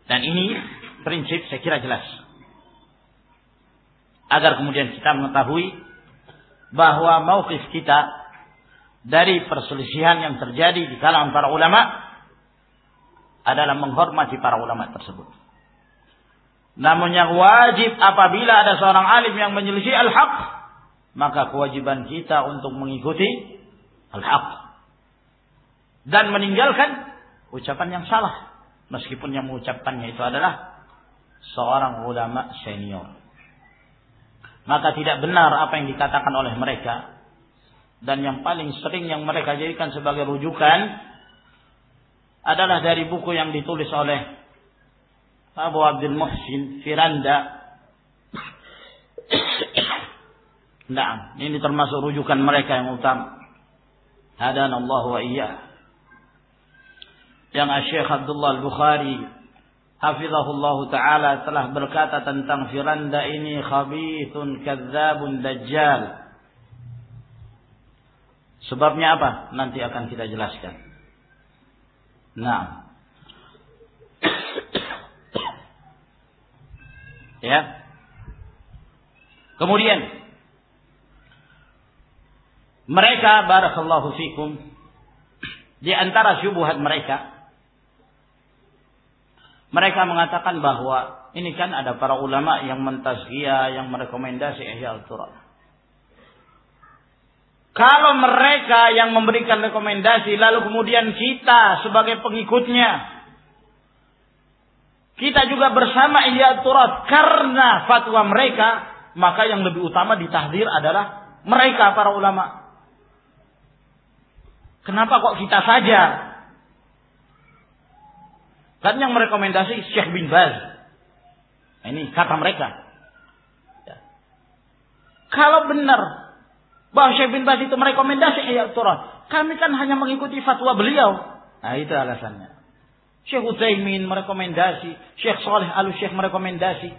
Dan ini prinsip saya kira jelas. Agar kemudian kita mengetahui bahwa mauqif kita dari perselisihan yang terjadi di kalangan para ulama adalah menghormati para ulama tersebut. Namun yang wajib apabila ada seorang alim yang menyelisih al-haq, maka kewajiban kita untuk mengikuti al-haq dan meninggalkan ucapan yang salah, meskipun yang mengucapkannya itu adalah seorang ulama senior. Maka tidak benar apa yang dikatakan oleh mereka, dan yang paling sering yang mereka jadikan sebagai rujukan adalah dari buku yang ditulis oleh Abu Abdul Muhsin Firanda. Nah, ini termasuk rujukan mereka yang utama. Hadanallahu wa iyyah. Yang Syekh Abdullah Al-Bukhari hafizahullahu taala telah berkata tentang Firanda ini, khabithun kadzabun dajjal. Sebabnya apa? Nanti akan kita jelaskan. Nah. Ya. Kemudian mereka, barakallahu fikum, di antara syubhat mereka mengatakan bahwa ini kan ada para ulama yang mentazkiyah, yang merekomendasi Ihya al-Turab. Kalau mereka yang memberikan rekomendasi, lalu kemudian kita sebagai pengikutnya, kita juga bersama Ihya al-Turab karena fatwa mereka, maka yang lebih utama ditahdir adalah mereka para ulama. Kenapa kok kita saja? Kan yang merekomendasi Syekh bin Baz. Ini kata mereka. Ya. Kalau benar bahwa Syekh bin Baz itu merekomendasi Ihya al-Turab, kami kan hanya mengikuti fatwa beliau. Nah, itu alasannya. Syekh Utsaimin merekomendasi, Syekh Shalih Al-Syekh merekomendasi.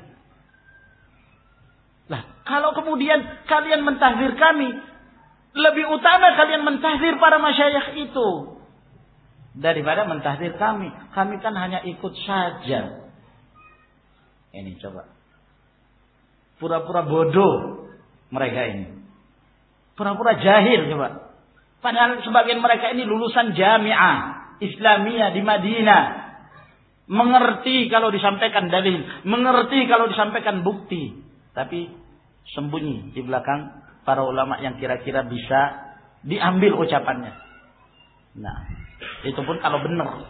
Lah, kalau kemudian kalian mentahzir kami, lebih utama kalian mentahzir para masyayikh itu daripada mentahzir kami. Kami kan hanya ikut saja. Ini coba. Pura-pura bodoh mereka ini. Pura-pura jahil coba. Padahal sebagian mereka ini lulusan Jami'ah Islamiyah di Madinah. Mengerti kalau disampaikan dalil, mengerti kalau disampaikan bukti, tapi sembunyi di belakang para ulama yang kira-kira bisa diambil ucapannya. Nah, itu pun kalau benar.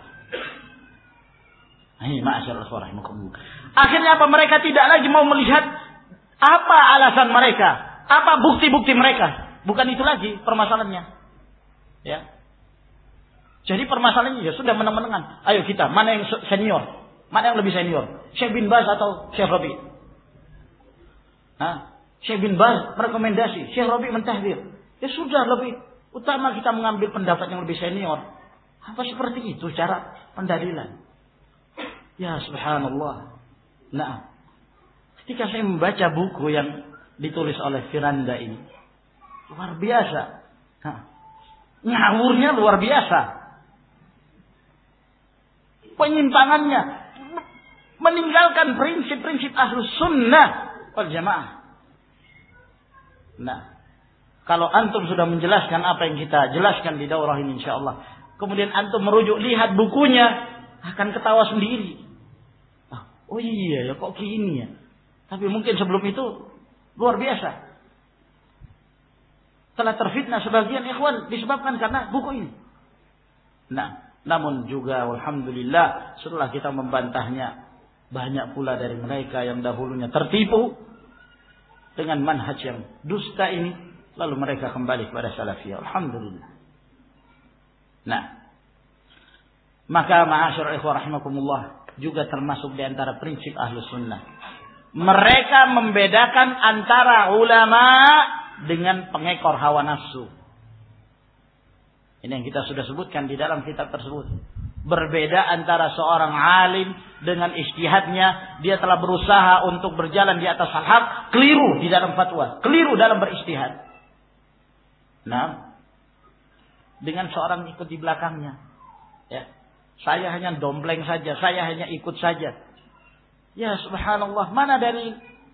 Ini ma'asyarul rahimakumullah. Akhirnya apa? Mereka tidak lagi mau melihat apa alasan mereka, apa bukti-bukti mereka. Bukan itu lagi permasalahannya. Ya. Jadi permasalahannya ya sudah menang-menangan. Ayo kita, mana yang senior? Mana yang lebih senior? Syekh bin Baz atau Syekh Rabi'? Syekh bin Baz merekomendasi, Syekh Rabi' mentahdir. Ya sudah, lebih utama kita mengambil pendapat yang lebih senior. Apa seperti itu cara pendalilan? Ya subhanallah. Nah, ketika saya membaca buku yang ditulis oleh Firanda ini, luar biasa. Ngawurnya luar biasa. Penyimpangannya, meninggalkan prinsip-prinsip Ahlus Sunnah wal Jamaah. Nah, kalau antum sudah menjelaskan apa yang kita jelaskan di daurah ini insyaallah, kemudian antum merujuk lihat bukunya, akan ketawa sendiri. Oh iya ya, kok gini ya. Tapi mungkin sebelum itu luar biasa. Telah terfitnah sebagian ikhwan disebabkan karena buku ini. Nah, namun juga alhamdulillah setelah kita membantahnya, banyak pula dari mereka yang dahulunya tertipu dengan manhaj yang dusta ini, lalu mereka kembali kepada salafiyah. Alhamdulillah. Nah, maka ma'asyar ikhwah rahimakumullah, juga termasuk di antara prinsip Ahlus Sunnah. Mereka membedakan antara ulama dengan pengekor hawa nafsu. Ini yang kita sudah sebutkan di dalam kitab tersebut. Berbeda antara seorang alim dengan ijtihadnya, dia telah berusaha untuk berjalan di atas al-haq, keliru di dalam fatwa, keliru dalam berijtihad. Nah, dengan seorang ikut di belakangnya, ya, saya hanya dompleng saja, saya hanya ikut saja, Ya subhanallah, mana dari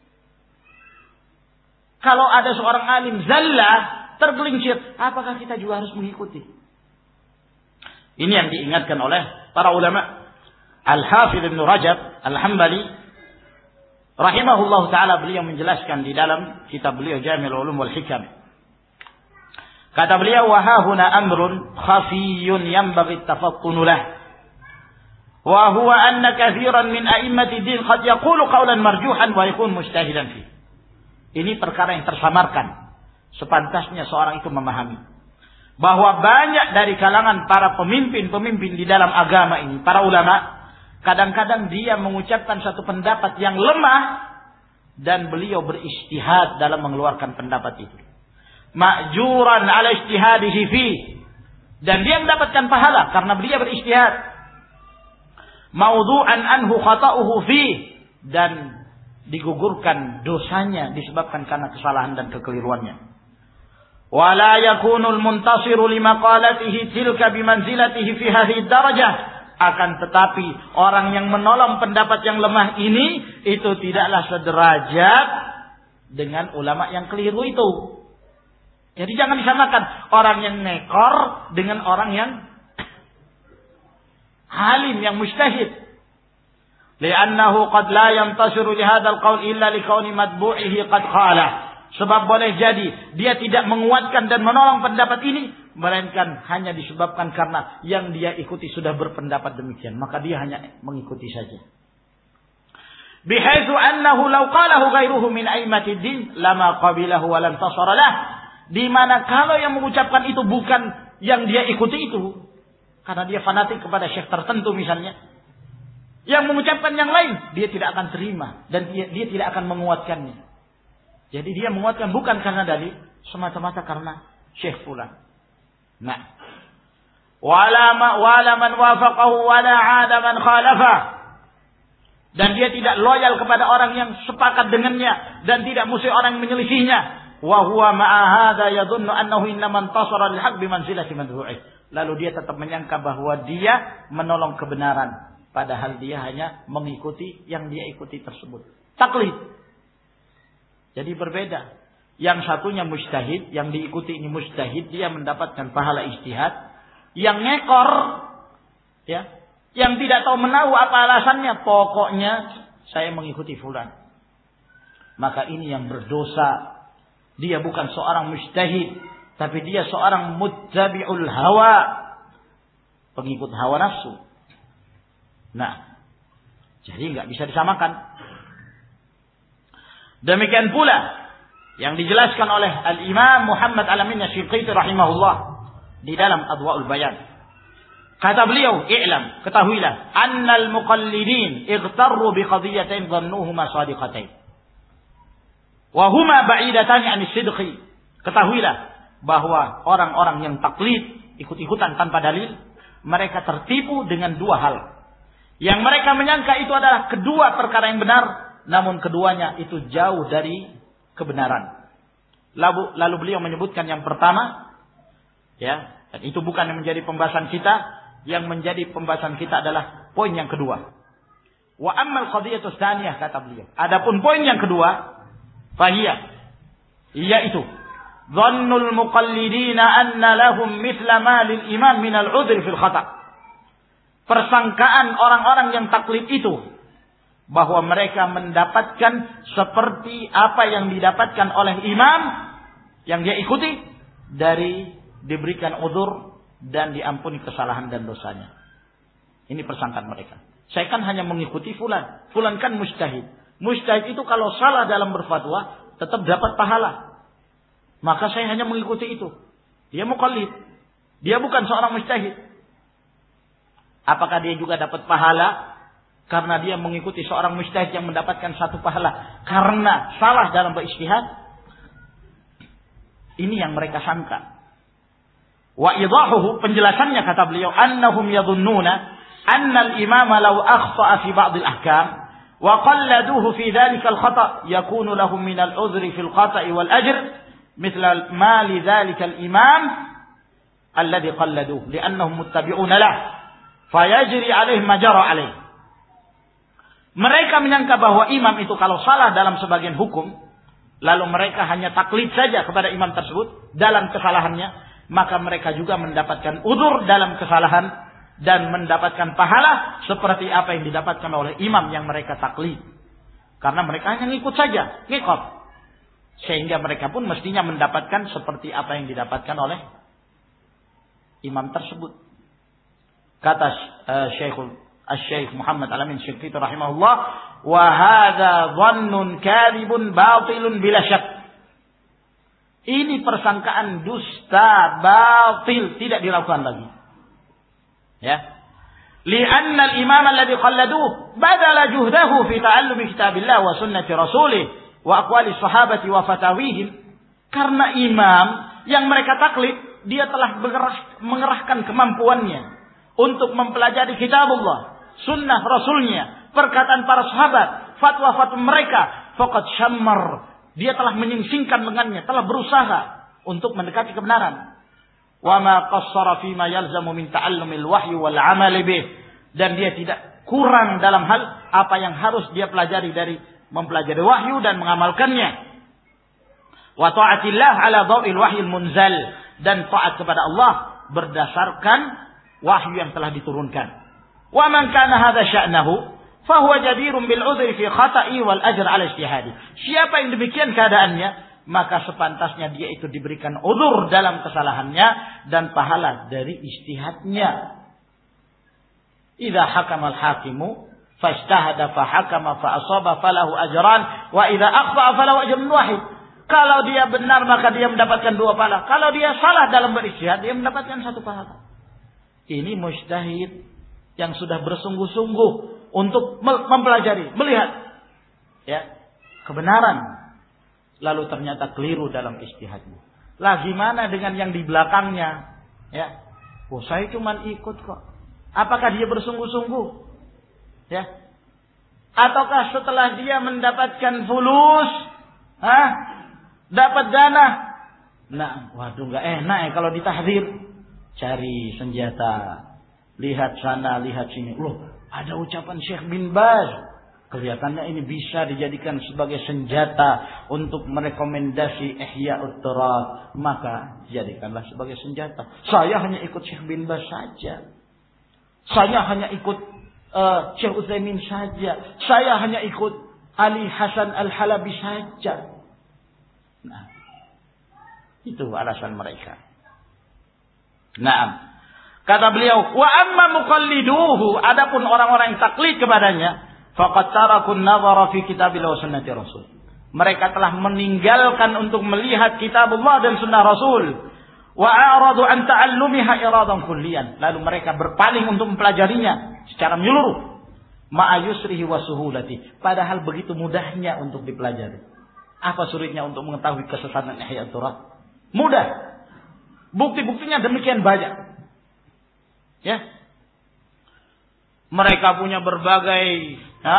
kalau ada seorang alim zallah, tergelincir, apakah kita juga harus mengikuti? Ini yang diingatkan oleh para ulama. Al-Hafidz Ibnu Rajab Al-Hambali rahimahullah taala, beliau menjelaskan di dalam kitab beliau Jami'ul Ulum wal Hikam. Kata beliau, wa hahuna amrun khafiyyun yanbaghi at-tafattunu lahu. Wa huwa anna katsiran min a'immati din qad yaqulu qawlan marjuhan wa yakun mujtahidan fi. Ini perkara yang tersamarkan. Sepantasnya seorang itu memahami bahwa banyak dari kalangan para pemimpin-pemimpin di dalam agama ini, para ulama, kadang-kadang dia mengucapkan satu pendapat yang lemah dan beliau beristihad dalam mengeluarkan pendapat itu. Ma'juran ala ijtihadihi fi, dan dia mendapatkan pahala karena dia beristihad. Maudhu'an anhu khata'uhu fi, dan digugurkan dosanya disebabkan karena kesalahan dan kekeliruannya. Wala yakunul muntasiru limaqalatihi tilka bimanzilatihi fi hadhihi darajah. Akan tetapi orang yang menolong pendapat yang lemah ini itu tidaklah sederajat dengan ulama yang keliru itu. Jadi jangan disamakan orang yang nekor dengan orang yang alim, yang mujtahid. Li'annahu qad la yantasiru li hadzal qaul illa li kauni matbu'ihi qad qala. Sebab boleh jadi dia tidak menguatkan dan menolong pendapat ini, melainkan hanya disebabkan karena yang dia ikuti sudah berpendapat demikian, maka dia hanya mengikuti saja. Bihaitsu annahu law qalahu ghairuhu min a'immati din lama qabilahu wa lam tasara lah. Di mana kalau yang mengucapkan itu bukan yang dia ikuti itu, karena dia fanatik kepada syekh tertentu misalnya, yang mengucapkan yang lain, dia tidak akan terima dan dia tidak akan menguatkannya. Jadi dia menguatkan bukan karena dalil, semata-mata karena syekh fulan. Nah, wala man wafaqahu wala 'ada man khalafa. Dan dia tidak loyal kepada orang yang sepakat dengannya dan tidak musuh orang yang menyelisihinya. Wa huwa ma'a hadza yadhunnu annahu innama intasara lil haqq bi manzilati madhu'i. Lalu dia tetap menyangka bahwa dia menolong kebenaran, padahal dia hanya mengikuti yang dia ikuti tersebut. Taklid. Jadi berbeda. Yang satunya mujtahid, yang diikuti ini mujtahid, dia mendapatkan pahala ijtihad. Yang ngekor, ya, yang tidak tahu menahu apa alasannya, pokoknya saya mengikuti fulan. Maka ini yang berdosa. Dia bukan seorang mujtahid, tapi dia seorang muttabi'ul hawa, pengikut hawa nafsu. Nah, jadi nggak bisa disamakan. Demikian pula yang dijelaskan oleh Al-Imam Muhammad Al-Amin Asy-Shinqiti rahimahullah di dalam Adwa'ul Bayan. Kata beliau, "I'lam, ketahuilah, annal muqallidin ightarru bi qadiyatain dhannuhuma shadiqatain. Wa huma ba'idatan 'anil sidqi." Ketahuilah bahwa orang-orang yang taklid, ikut-ikutan tanpa dalil, mereka tertipu dengan dua hal. Yang mereka menyangka itu adalah kedua perkara yang benar, namun keduanya itu jauh dari kebenaran. Lalu beliau menyebutkan yang pertama, ya, dan itu bukan yang menjadi pembahasan kita. Yang menjadi pembahasan kita adalah poin yang kedua. Wa ammal qadiyatu tsaniyah, kata beliau. Adapun poin yang kedua, fahiya, yaitu dhannul muqallidina anna lahum mithla ma lil imam min al-'udhr fil khata'. Persangkaan orang-orang yang taklid itu bahwa mereka mendapatkan seperti apa yang didapatkan oleh imam yang dia ikuti, dari diberikan udzur dan diampuni kesalahan dan dosanya. Ini persangkaan mereka. Saya kan hanya mengikuti fulan. Fulan kan mujtahid. Mujtahid itu kalau salah dalam berfatwa tetap dapat pahala. Maka saya hanya mengikuti itu. Dia muqallid. Dia bukan seorang mujtahid. Apakah dia juga dapat pahala karena dia mengikuti seorang mujtahid yang mendapatkan satu pahala karena salah dalam berijtihad? Ini yang mereka sangka. Wa idahuhu, penjelasannya kata beliau, annahum yadhunnuna anna al-imam law akhta'a fi ba'd al-ahkam wa qalladuhu fi dhalika al-khata' yakunu lahum min al-'udhri fi al-khata'i wal-ajr mithla ma li dhalika al-imam alladhi qalladuhu li'annahum muttabi'una lahu fayajri 'alayhi ma jara 'alayhi. Mereka menyangka bahwa imam itu kalau salah dalam sebagian hukum, lalu mereka hanya taklid saja kepada imam tersebut dalam kesalahannya, maka mereka juga mendapatkan udzur dalam kesalahan dan mendapatkan pahala seperti apa yang didapatkan oleh imam yang mereka taklid. Karena mereka hanya ngikut saja, ngikut. Sehingga mereka pun mestinya mendapatkan seperti apa yang didapatkan oleh imam tersebut. Kata Syekh Muhammad Al-Amin Syinqiti rahimahullah, wa hadza dhannun kadhibun batilun bila syak. Ini persangkaan dusta, batil, tidak dilakukan lagi. Ya. Li'anna al-imam alladhi qalladuhu badala juhdahu fi ta'allumi kitabillah wa sunnati rasulih wa aqwali sahabati wa fatawihim. Karena imam yang mereka taklid, dia telah mengerahkan kemampuannya untuk mempelajari kitabullah, sunnah rasulnya, perkataan para sahabat, fatwa-fatwa mereka. Faqad syammar, dia telah menyingsingkan lengannya, telah berusaha untuk mendekati kebenaran. Wa ma qassara fi ma yalzamu min ta'allumil wahyi wal 'amali bih, dan dia tidak kurang dalam hal apa yang harus dia pelajari dari mempelajari wahyu dan mengamalkannya. Wa ta'atillah ala dhawil wahyil munzal, dan taat kepada Allah berdasarkan wahyu yang telah diturunkan. Wa man kana hadza sya'nahu fa huwa jadirun bil 'udhri fi khata'i wal ajr 'ala ijtihadi. Siapa yang demikian keadaannya, maka sepantasnya dia itu diberikan udzur dalam kesalahannya dan pahala dari ijtihadnya. Idza hakama al-hakimu fajtahada fa hakama fa asaba falahu ajran wa idza akhta falahu ajrun wahid. Kalau dia benar maka dia mendapatkan 2 pahala. Kalau dia salah dalam berijtihad, dia mendapatkan 1 pahala. Ini mujtahid yang sudah bersungguh-sungguh untuk mempelajari, melihat ya kebenaran, lalu ternyata keliru dalam ijtihadnya. Lah gimana dengan yang di belakangnya? Ya, oh saya cuma ikut kok. Apakah dia bersungguh-sungguh? Ya, ataukah setelah dia mendapatkan fulus, dapat dana? Nah, waduh nggak enak ya kalau ditahdzir. Cari senjata, lihat sana, lihat sini. Loh, ada ucapan Syekh bin Baz. Kelihatannya ini bisa dijadikan sebagai senjata untuk merekomendasi Ihya'ut Thirath. Maka jadikanlah sebagai senjata. Saya hanya ikut Syekh bin Baz saja. Saya hanya ikut Syekh Utsaimin saja. Saya hanya ikut Ali Hasan Al-Halabi saja. Nah, itu alasan mereka. Naam. Kata beliau, wa amma muqalliduhu, adapun orang-orang yang taklid kepadanya, faqad tarakun nazara fi kitabillah wa sunnati rasul. Mereka telah meninggalkan untuk melihat kitabullah dan sunnah rasul. Wa a'radu an ta'allumiha iradan kulliyan. Lalu mereka berpaling untuk mempelajarinya secara menyeluruh. Ma'a yusrihi wa suhulati. Padahal begitu mudahnya untuk dipelajari. Apa sulitnya untuk mengetahui kesesatan Ihya'ut Thirath? Mudah. Bukti-buktinya demikian banyak. Ya. Mereka punya berbagai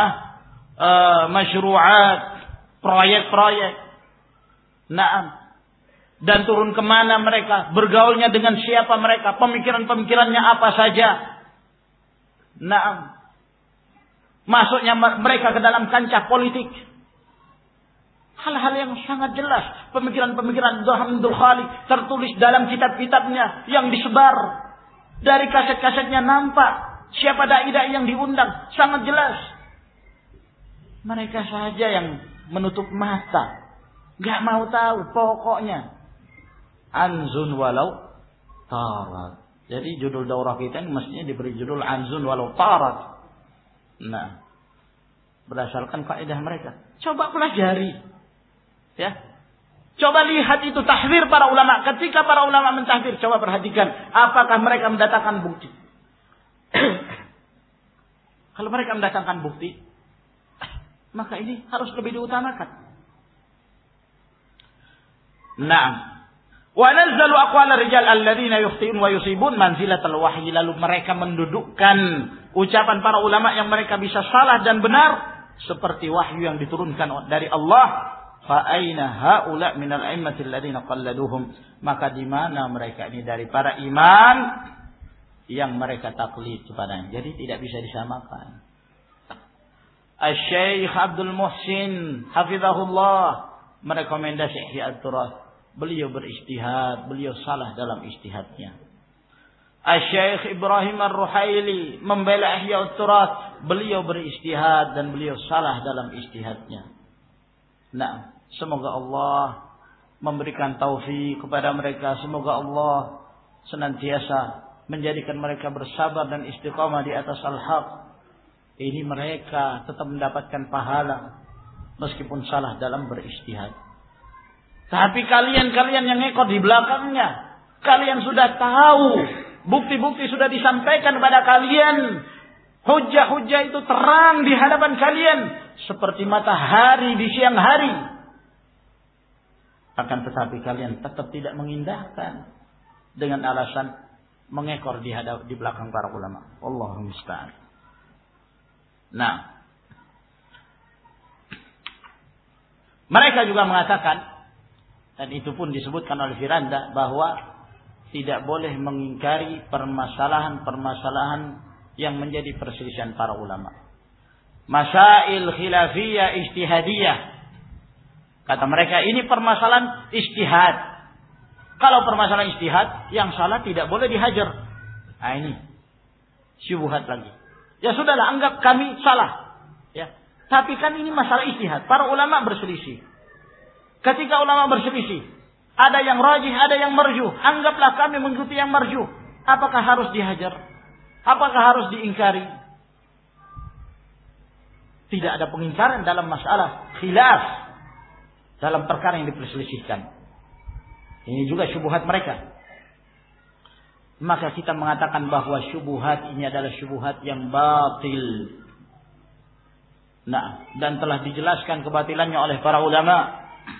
masyru'at, proyek-proyek. Naam. Dan turun kemana mereka, bergaulnya dengan siapa mereka, pemikiran-pemikirannya apa saja. Naam. Masuknya mereka ke dalam kancah politik. Hal-hal yang sangat jelas. Pemikiran-pemikiran Hamdul Khali tertulis dalam kitab-kitabnya yang disebar. Dari kaset-kasetnya nampak siapa dai-dai yang diundang. Sangat jelas. Mereka saja yang menutup mata. Gak mau tahu pokoknya. Anzun walau tarat. Jadi judul daurah kita ini mestinya diberi judul Anzun walau tarat. Nah, berdasarkan faedah mereka. Coba pelajari. Ya, coba lihat itu tahdzir para ulama. Ketika para ulama mentahdzir, coba perhatikan apakah mereka mendatangkan bukti. Kalau mereka mendatangkan bukti, maka ini harus lebih diutamakan. Naam. Wa nazzalu aqwal rijal alladziina yukhti'un wa yusibun manzilatal wahyi. Lalu mereka mendudukkan ucapan para ulama yang mereka bisa salah dan benar seperti wahyu yang diturunkan dari Allah. Fa aina haula minal a'immatil ladzina qalladuhum, maka di mana mereka ini dari para imam yang mereka taklid kepadanya. Jadi tidak bisa disamakan. Asy-Syaikh Abdul Muhsin hafizahullah merekomendasi Ihya At-Turath. Beliau berijtihad, beliau salah dalam ijtihadnya. Asy-Syaikh Ibrahim Ar-Ruhaili membela Ihya At-Turath, beliau berijtihad dan beliau salah dalam ijtihadnya. Nah, semoga Allah memberikan taufik kepada mereka, semoga Allah senantiasa menjadikan mereka bersabar dan istiqamah di atas al-haq. Ini mereka tetap mendapatkan pahala meskipun salah dalam berijtihad. Tapi kalian yang ngekor di belakangnya, kalian sudah tahu, bukti-bukti sudah disampaikan kepada kalian, hujah-hujah itu terang di hadapan kalian seperti matahari di siang hari. Akan tetapi kalian tetap tidak mengindahkan dengan alasan mengekor di belakang para ulama. Allahumma musta'an. Nah, mereka juga mengatakan, dan itu pun disebutkan oleh Firanda, bahwa tidak boleh mengingkari permasalahan-permasalahan yang menjadi perselisihan para ulama. Masail khilafiyah ijtihadiyah. Kata mereka ini permasalahan ijtihad. Kalau permasalahan ijtihad, yang salah tidak boleh dihajar. Nah ini syubhat lagi. Ya sudahlah, anggap kami salah. Ya. Tapi kan ini masalah ijtihad. Para ulama berselisih. Ketika ulama berselisih, ada yang rajih, ada yang marjuh. Anggaplah kami mengikuti yang marjuh. Apakah harus dihajar? Apakah harus diingkari? Tidak ada pengingkaran dalam masalah khilaf, dalam perkara yang diperselisihkan. Ini juga syubhat mereka. Maka kita mengatakan bahwa syubhat ini adalah syubhat yang batil. Nah, dan telah dijelaskan kebatilannya oleh para ulama.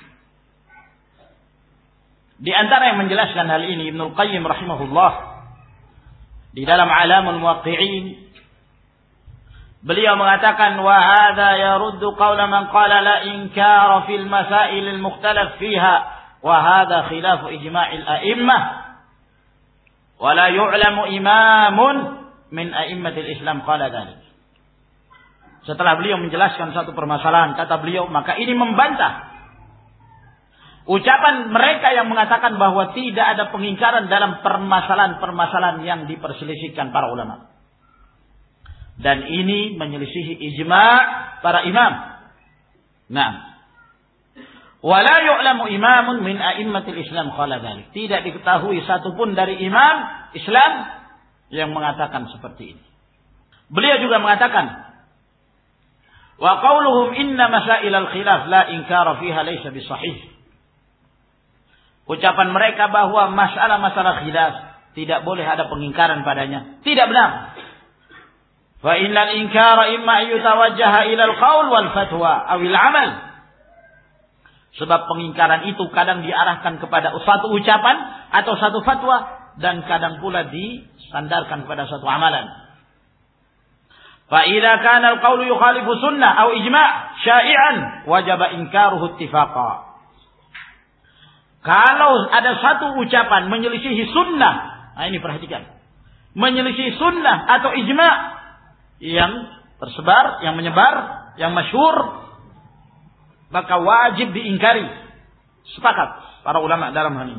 Di antara yang menjelaskan hal ini Ibnul Qayyim rahimahullah di dalam Alamul Muwaqqi'in, beliau mengatakan wa hadza yaruddu qawla man qala la inkara fil masail al mukhtalaf fiha wa hadza khilaf ijma'il a'immah wa la yu'lamu imamun min a'immatil Islam qala dzalik. Setelah beliau menjelaskan satu permasalahan, kata beliau, maka ini membantah ucapan mereka yang mengatakan bahwa tidak ada pengingkaran dalam permasalahan-permasalahan yang diperselisihkan para ulama. Dan ini menyelisihi ijma' para imam. Nah, wala yu'lamu imamun min a'immatil Islam qala dzalik. Tidak diketahui satupun dari imam Islam yang mengatakan seperti ini. Beliau juga mengatakan, wa qauluhum inna masailal khilaf la inkara fiha laysa bisahih. Ucapan mereka bahwa masalah-masalah khilaf tidak boleh ada pengingkaran padanya, tidak benar. Fa innal inkara imma yutawajjaha ila al-qaul wal fatwa aw al-amal. Sebab pengingkaran itu kadang diarahkan kepada suatu ucapan atau satu fatwa, dan kadang pula disandarkan kepada suatu amalan. Fa idza kana al-qaulu yukhalifu sunnah aw ijma' sya'i'an wajaba inkaruhu ittifaqan. Kalau ada satu ucapan menyelisihi sunnah, nah ini perhatikan, menyelisihi sunnah atau ijma' yang tersebar, yang menyebar, yang masyhur, maka wajib diingkari. Sepakat para ulama dalam hal ini.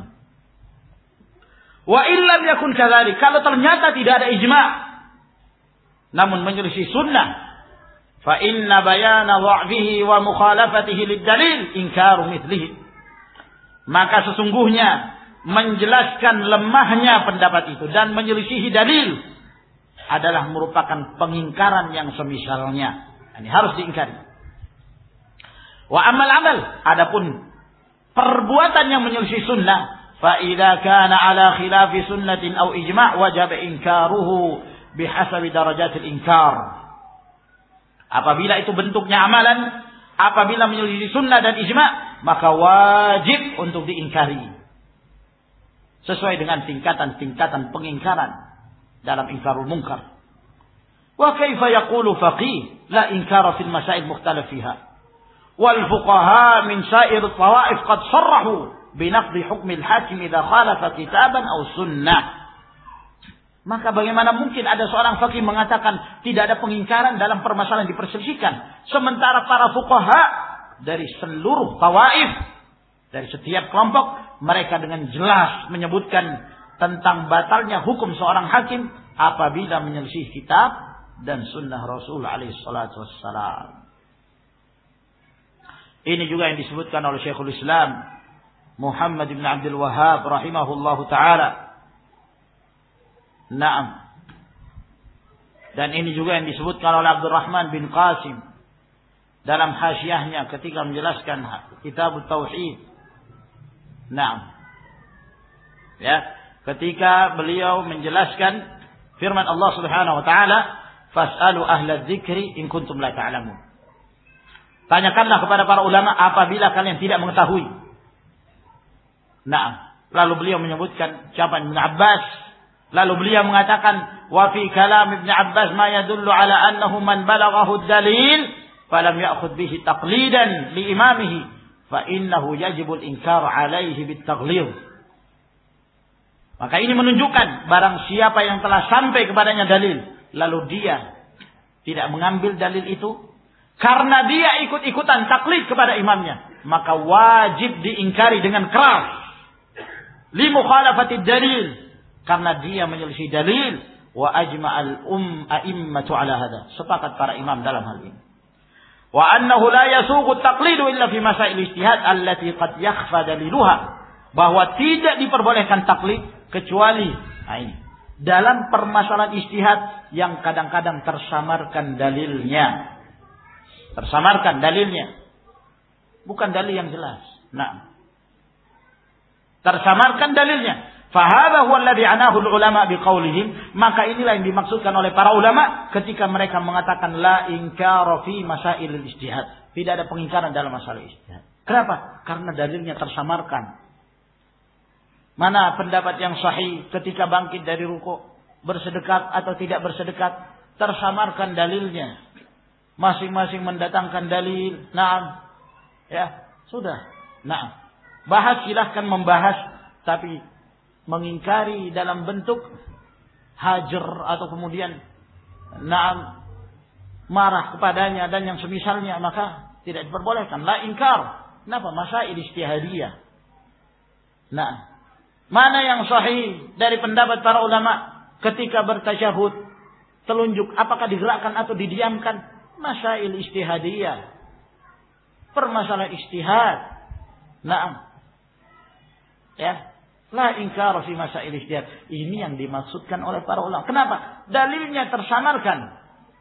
Wa illam yakun kadzalik, kalau ternyata tidak ada ijma' namun menyelisih sunnah, fa inna bayana dha'fihi wa mukhalafatihi lid-dalil inkaru mithlihi. Maka sesungguhnya menjelaskan lemahnya pendapat itu dan menyelisihi dalil adalah merupakan pengingkaran yang semisalnya. Ini harus diingkari. Wa amal amal, adapun perbuatan yang menyelisih sunnah, fa idza kana ala khilafi sunnatin aw ijma' wajib inkaruhu bihasabi darajatil inkar. Apabila itu bentuknya amalan, apabila menyelisih sunnah dan ijma', maka wajib untuk diingkari sesuai dengan tingkatan-tingkatan pengingkaran dalam ingkarul munkar. Wa kaifa yaqulu faqih la inkara fil masail mukhtalaf fiha wal fuqaha min sa'ir at-tawaif qad sarrahu bi naqdi hukm al-hakim idza khalafa kitaban aw sunnah. Maka bagaimana mungkin ada seorang faqih mengatakan tidak ada pengingkaran dalam permasalahan diperselisihkan. Sementara para fuqaha dari seluruh tawaif, dari setiap kelompok, mereka dengan jelas menyebutkan tentang batalnya hukum seorang hakim apabila menyelisih kitab dan sunnah Rasul alaihi salatu wassalam. Ini juga yang disebutkan oleh Syekhul Islam Muhammad bin Abdul Wahhab rahimahullahu taala. Naam. Dan ini juga yang disebutkan oleh Abdurrahman bin Qasim dalam hasyiahnya ketika menjelaskan kitab Tauhid. Naam. Ya, ketika beliau menjelaskan firman Allah Subhanahu wa taala, "Fas'alu ahla dzikri in kuntum la ta'lamun." Tanyakanlah kepada para ulama apabila kalian tidak mengetahui. Naam. Lalu beliau menyebutkan ucapan Ibnu Abbas. Lalu beliau mengatakan, wa fi kalam Ibn Abbas ma yadullu ala annahu man balaghahu ad-dalil falam ya'khudh bihi taqlidan li imamihi fa innahu yajibu al-inkar alaihi bit-taghlid. Maka ini menunjukkan barang siapa yang telah sampai kepadanya dalil lalu dia tidak mengambil dalil itu karena dia ikut-ikutan taklid kepada imamnya, maka wajib diingkari dengan keras li mukhalafati dalil, karena dia menyelisih dalil. Wa ajma'al a'immatu ala hada, sepakat para imam dalam hal ini. Wa annahu la yasuqu at-taqlidu illa fi masail ijtihad allati qad yakhfa daliluha, bahwa tidak diperbolehkan taklid kecuali ini dalam permasalahan ijtihad yang kadang-kadang tersamarkan dalilnya. Tersamarkan dalilnya, bukan dalil yang jelas. Nah, tersamarkan dalilnya. Fahadha huwa alladhi anahu ulama biqaulihim, maka inilah yang dimaksudkan oleh para ulama ketika mereka mengatakan la inkara fi masailil ijtihad, tidak ada pengingkaran dalam masalah ijtihad. Kenapa? Karena dalilnya tersamarkan. Mana pendapat yang sahih ketika bangkit dari ruku', bersedekat atau tidak bersedekat, tersamarkan dalilnya. Masing-masing mendatangkan dalil. Naam. Ya, sudah. Naam. Bahas, silahkan membahas, tapi mengingkari dalam bentuk hajar atau kemudian naam marah kepadanya dan yang semisalnya, maka tidak diperbolehkan. La ingkar. Kenapa? Masail ijtihadiyah. Nah, mana yang sahih dari pendapat para ulama ketika bertasyahud, telunjuk apakah digerakkan atau didiamkan? Masail ijtihadiyah, permasalahan ijtihad. Naam. Ya, la ingkar fi masail ijtihad. Ini yang dimaksudkan oleh para ulama. Kenapa? Dalilnya tersamarkan.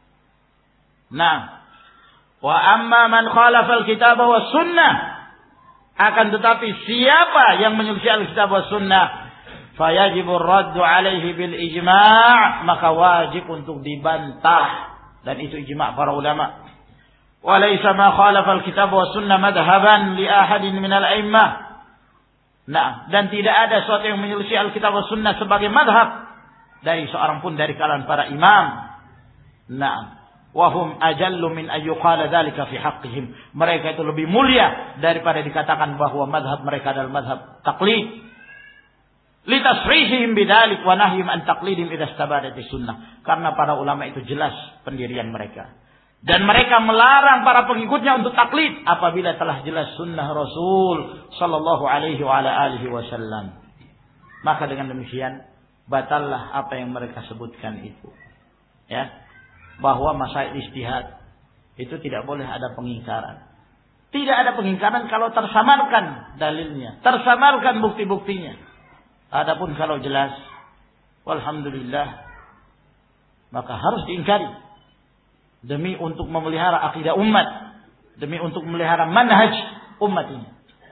Nah, wa amma man khalafa al-kitab wa sunnah, akan tetapi siapa yang menyelisih al-kitab wa sunnah, fayajibu ar-raddu alaihi bil ijma', maka wajib untuk dibantah, dan itu ijma' para ulama. Wa laysa ma khalafa al-kitab wa sunnah madhhaban li ahadin min al-a'immah. Nah, dan tidak ada sesuatu yang menyelisih Alkitab wa Sunnah sebagai madhab dari seorang pun dari kalangan para imam. Nah, wahum ajallu min ayyuqala dzalika fi haqqihim. Mereka itu lebih mulia daripada dikatakan bahwa madhab mereka adalah madhab taklid. Li tasrihihim bidzalik wa nahyihim an taqlidihim idza istabadati sunnah. Karena para ulama itu jelas pendirian mereka. Dan mereka melarang para pengikutnya untuk taklid apabila telah jelas sunnah Rasul sallallahu alaihi wa ala alihi wasallam. Maka dengan demikian batallah apa yang mereka sebutkan itu. Ya, bahwa masail ijtihad itu tidak boleh ada pengingkaran. Tidak ada pengingkaran kalau tersamarkan dalilnya, tersamarkan bukti-buktinya. Adapun kalau jelas, walhamdulillah, maka harus diingkari. Demi untuk memelihara akidah umat, demi untuk memelihara manhaj umat ini.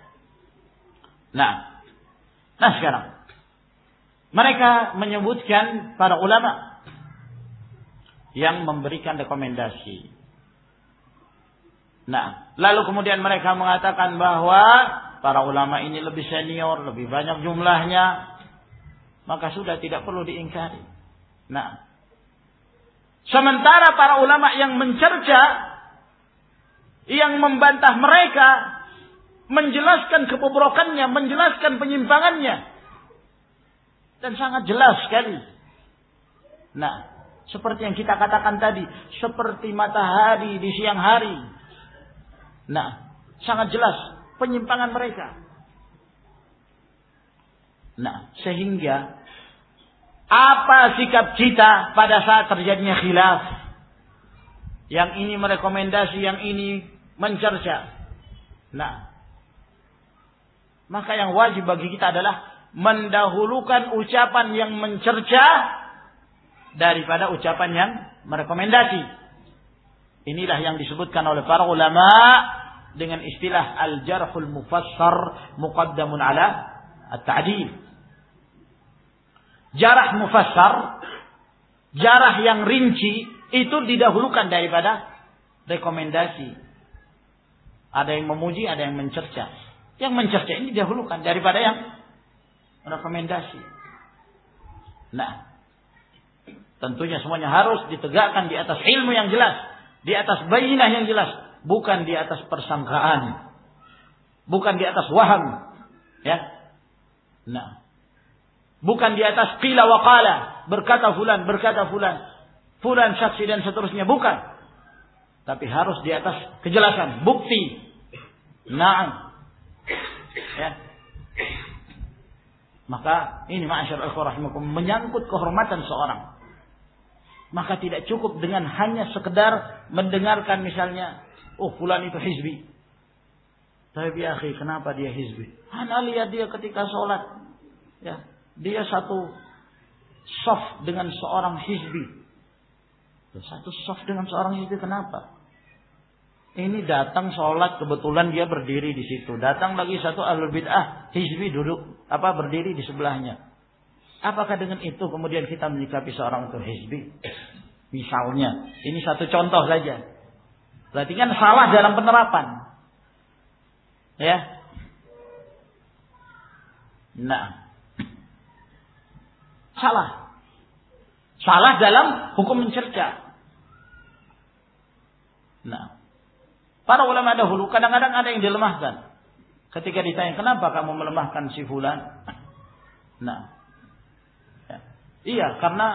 Nah sekarang mereka menyebutkan para ulama yang memberikan rekomendasi. Nah, lalu kemudian mereka mengatakan bahwa para ulama ini lebih senior, lebih banyak jumlahnya, maka sudah tidak perlu diingkari. Nah, sementara para ulama yang mencerca, yang membantah mereka, menjelaskan kebobrokannya, menjelaskan penyimpangannya, dan sangat jelas sekali Nah, seperti yang kita katakan tadi, seperti matahari di siang hari. Nah, sangat jelas penyimpangan mereka. Nah, sehingga apa sikap kita pada saat terjadinya khilaf? Yang ini merekomendasi, yang ini mencerca. Nah, maka yang wajib bagi kita adalah mendahulukan ucapan yang mencerca daripada ucapan yang merekomendasi. Inilah yang disebutkan oleh para ulama dengan istilah al-jarhul mufassar muqaddamun ala at-ta'dil. Jarah mufassar, jarah yang rinci itu didahulukan daripada rekomendasi. Ada yang memuji, ada yang mencerca. Yang mencerca ini didahulukan daripada yang rekomendasi. Nah, tentunya semuanya harus ditegakkan di atas ilmu yang jelas, di atas bayinah yang jelas, bukan di atas persangkaan, bukan di atas waham, ya. Nah, bukan di atas qila wa qala, berkata fulan, fulan saksi dan seterusnya, bukan. Tapi harus di atas kejelasan, bukti. Naam. Ya. Maka ini ma'asyarul ikhwah rahimakumullah, menyangkut kehormatan seorang. Maka tidak cukup dengan hanya sekedar mendengarkan misalnya, oh fulan itu hizbi. Tapi ya akhi, kenapa dia hizbi? Ana lihat dia ketika sholat, ya, dia satu shaf dengan seorang hizbi. Satu shaf dengan seorang hizbi, kenapa? Ini datang sholat, kebetulan dia berdiri di situ. Datang lagi satu ahlul bid'ah, hizbi duduk, berdiri di sebelahnya. Apakah dengan itu kemudian kita menyikapi seorang itu hizbi? Misalnya, ini satu contoh saja. Berarti kan salah dalam penerapan. Ya. Nah. Salah dalam hukum mencerca. Nah. Para ulama dahulu kadang-kadang ada yang dilemahkan. Ketika ditanya, kenapa kamu melemahkan si fulan? Nah, ya. Iya, karena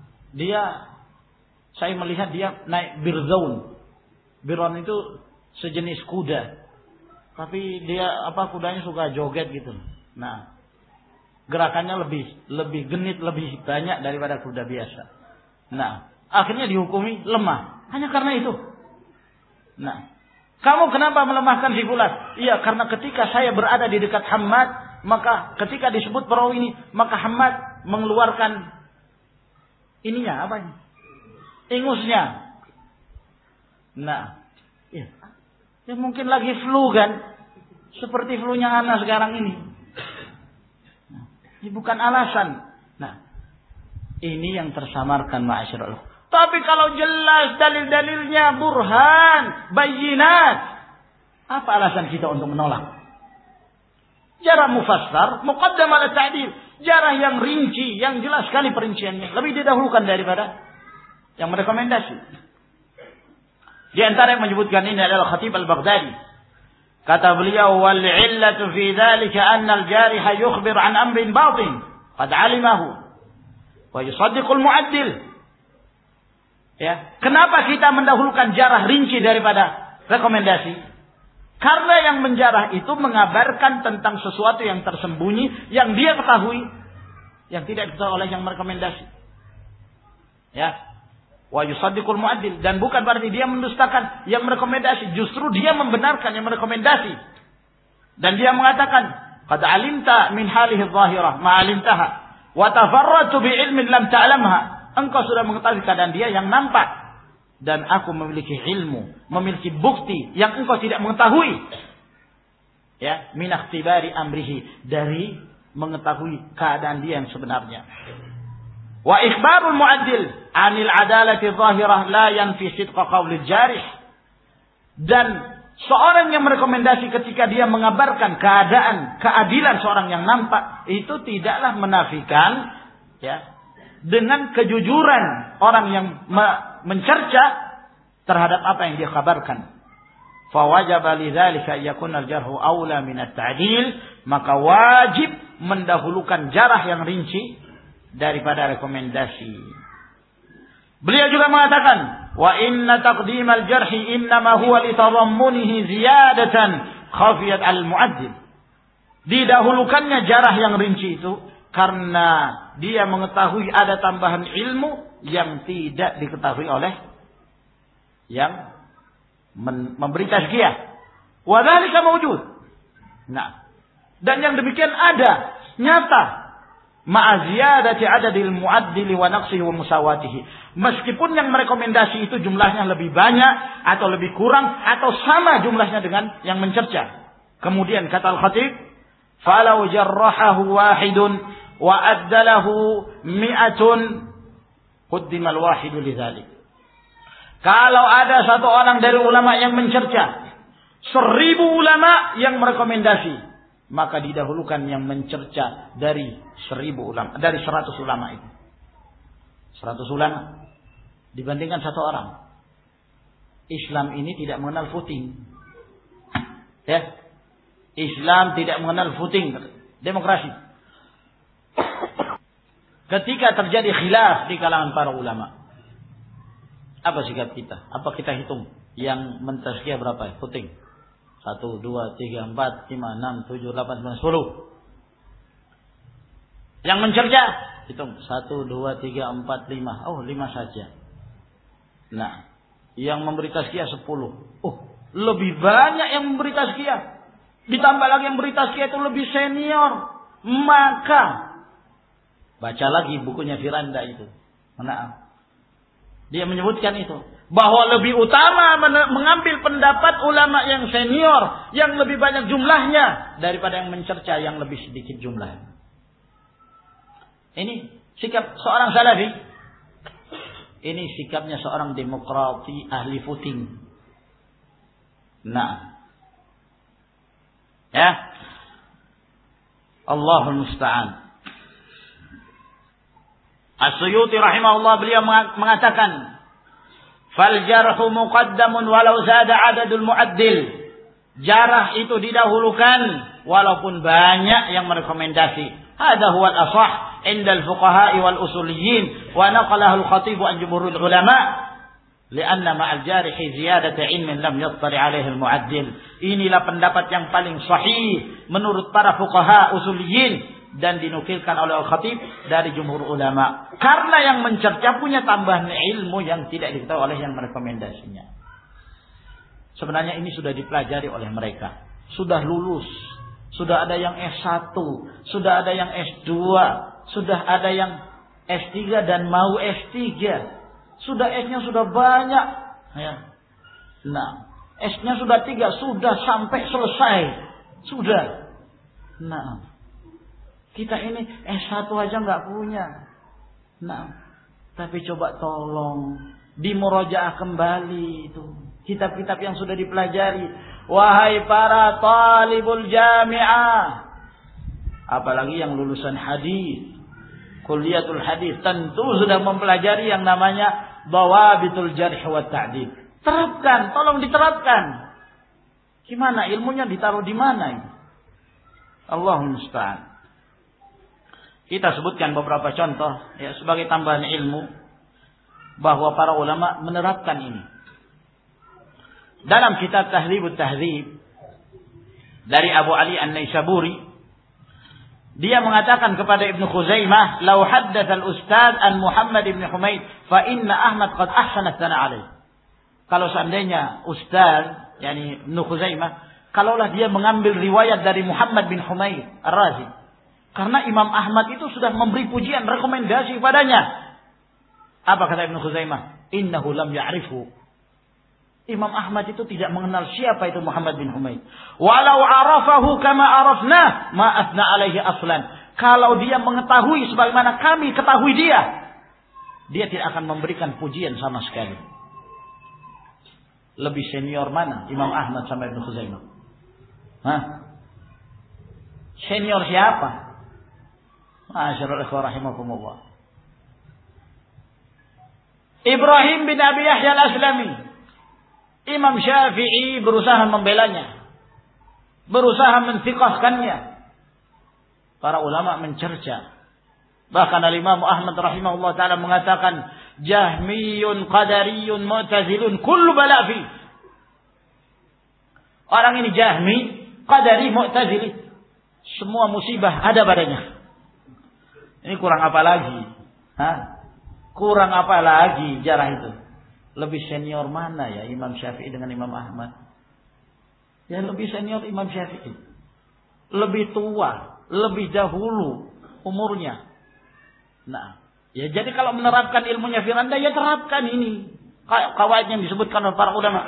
saya melihat dia naik birzaun. Biron itu sejenis kuda. Tapi dia kudanya suka joget gitu. Nah, gerakannya lebih genit, lebih banyak daripada kuda biasa. Nah, akhirnya dihukumi lemah hanya karena itu. Nah, kamu kenapa melemahkan si fulan? Iya, karena ketika saya berada di dekat Hammad, maka ketika disebut perawi ini, maka Hammad mengeluarkan ininya, apa ini? Ingusnya. Nah, ya mungkin lagi flu kan, seperti flu-nya Ana sekarang ini. Nah, ini bukan alasan. Nah, ini yang tersamarkan ma'asyiral. Tapi kalau jelas dalil-dalilnya burhan, bayinat, apa alasan kita untuk menolak? Jarah mufassar, muqaddam ala ta'dil. Jarah yang rinci, yang jelas sekali perinciannya, lebih didahulukan daripada yang merekomendasi. Di antara yang menyebutkan ini adalah Khatib al-Baghdadi. Kata beliau, wal illatu fi dzalika anna al-jarih yukhbir an amrin batin qad 'alimahu wa yusaddiqu al-mu'addil. Ya, kenapa kita mendahulukan jarah rinci daripada rekomendasi? Karena yang menjarah itu mengabarkan tentang sesuatu yang tersembunyi, yang dia ketahui, yang tidak diketahui oleh yang merekomendasi. Ya, wa yusaddiqul mu'addil, dan bukan berarti dia mendustakan yang merekomendasi, justru dia membenarkan yang merekomendasi. Dan dia mengatakan, qad alimta min halihi adh-dhahirah ma alimtaha wa tafarratu bi ilmin lam ta'lamha. Engkau sudah mengetahui keadaan dia yang nampak. Dan aku memiliki ilmu, memiliki bukti yang engkau tidak mengetahui. Ya, min ikhtibari amrihi, dari mengetahui keadaan dia yang sebenarnya. Wa ikhbarul mu'addil 'anil 'adalati dhahirah la yanfi sidqa qaulil jarih. Dan seorang yang merekomendasi ketika dia mengabarkan keadilan seorang yang nampak, itu tidaklah menafikan, ya, dengan kejujuran orang yang mencerca terhadap apa yang dia kabarkan. Fa wajaba lidzalika yakuna al-jarhu aula min at-ta'dil, maka wajib mendahulukan jarah yang rinci daripada rekomendasi. Beliau juga mengatakan, wa inna taqdimal jarhi innama huwa litadammunihi ziyadatan khafiyat al-mu'addil. Didahulukannya jarah yang rinci itu karena dia mengetahui ada tambahan ilmu yang tidak diketahui oleh yang memberi tazkiyah. Wa dzalika mawjud. Nah, dan yang demikian ada, nyata. Ma'a ziyadati adadil mu'addili wa naqsihi wa musawatihi. Meskipun yang merekomendasi itu jumlahnya lebih banyak atau lebih kurang atau sama jumlahnya dengan yang mencerca. Kemudian kata Al-Khatib, falau jarrahahu wahidun wa addalahu mi'atun quddimal wahidu lidzalik. Kalau ada satu orang dari ulama yang mencerca, 1000 ulama yang merekomendasi, maka didahulukan yang mencerca dari 1000 ulama, dari 100 ulama itu. 100 ulama dibandingkan satu orang. Islam ini tidak mengenal voting. Ya. Islam tidak mengenal voting, demokrasi. Ketika terjadi khilaf di kalangan para ulama, apa sikap kita? Apa kita hitung yang mentazkiyah berapa? Voting. 1, 2, 3, 4, 5, 6, 7, 8, 9, 10. Yang mencerca, hitung. 1, 2, 3, 4, 5. Oh, 5 saja. Nah, yang memberi tazkiyah 10. Oh, lebih banyak yang memberi tazkiyah. Ditambah lagi yang memberi tazkiyah itu lebih senior. Maka, baca lagi bukunya Firanda itu. Nah, dia menyebutkan itu. Bahwa lebih utama mengambil pendapat ulama yang senior, yang lebih banyak jumlahnya, daripada yang mencerca yang lebih sedikit jumlahnya. Ini sikap seorang salafi. Ini sikapnya seorang demokrati ahli voting. Nah. Ya. Allahul musta'an. As-Suyuti rahimahullah beliau mengatakan, fal jarhu muqaddamun walau zada adadul mu'addil. Jarah itu didahulukan walaupun banyak yang merekomendasi. Hada huwa al-ashah inda al-fuqaha'i wal usuliyyin wa naqalahu al-khatib an jumhurul ulama lianna ma'al jarihi ziyadata ilmin lam yattari 'alaihi al-mu'addil. Inilah pendapat yang paling sahih menurut para fuqaha usuliyyin dan dinukilkan oleh Al-Khatib dari jumhur ulama. Karena yang mencerca punya tambahan ilmu yang tidak diketahui oleh yang merekomendasinya. Sebenarnya ini sudah dipelajari oleh mereka. Sudah lulus. Sudah ada yang S1. Sudah ada yang S2. Sudah ada yang S3 dan mau S3. Sudah S-nya sudah banyak. Ya. Nah, S-nya sudah 3. Sudah sampai selesai. Sudah. Nah. Kita ini S1 aja nggak punya. Nah, tapi coba tolong dimurojaah kembali itu kitab-kitab yang sudah dipelajari. Wahai para talibul jami'ah, apalagi yang lulusan hadis, kuliatul hadis, tentu sudah mempelajari yang namanya dhawabitul jarh wa ta'dil. Terapkan, tolong diterapkan. Gimana ilmunya ditaruh di mana ini? Allahumma musta'an. Kita sebutkan beberapa contoh ya sebagai tambahan ilmu bahwa para ulama menerapkan ini. Dalam kitab Tahdzibut Tahdzib dari Abu Ali An-Naisaburi, dia mengatakan kepada Ibnu Khuzaimah, "Lau haddatsa al-ustadz an Muhammad ibn Humaid, fa inna Ahmad qad ahsana tsana alaih." Kalau seandainya ustaz, yakni Ibnu Khuzaimah, kalaulah dia mengambil riwayat dari Muhammad bin Humaid Ar-Razi, karena Imam Ahmad itu sudah memberi pujian, rekomendasi padanya. Apa kata Ibnu Khuzaimah? Innahu lam ya'rifu. Imam Ahmad itu tidak mengenal siapa itu Muhammad bin Humaid. Walau arafahu kama arafna, ma athna alaihi aslan. Kalau dia mengetahui sebagaimana kami ketahui dia tidak akan memberikan pujian sama sekali. Lebih senior mana Imam Ahmad sama Ibnu Khuzaimah? Hah? Senior siapa? Masyaallah rahimakumullah. Ibrahim bin Abi Yahya al-Aslami. Imam Syafi'i berusaha membelanya. Berusaha menfiqahkannya. Para ulama mencerca. Bahkan Imam Ahmad rahimahullah ta'ala mengatakan, Jahmiyun, Qadariyun, Mu'tazilun, kullu bala fi. Orang ini Jahmi, Qadari, Mu'tazili, semua musibah ada padanya. Ini kurang apa lagi? Kurang apa lagi jarah itu? Lebih senior mana ya Imam Syafi'i dengan Imam Ahmad? Ya lebih senior Imam Syafi'i. Lebih tua, lebih dahulu umurnya. Nah, ya jadi kalau menerapkan ilmunya Firanda, ya terapkan ini. Kawaid yang disebutkan oleh para ulama.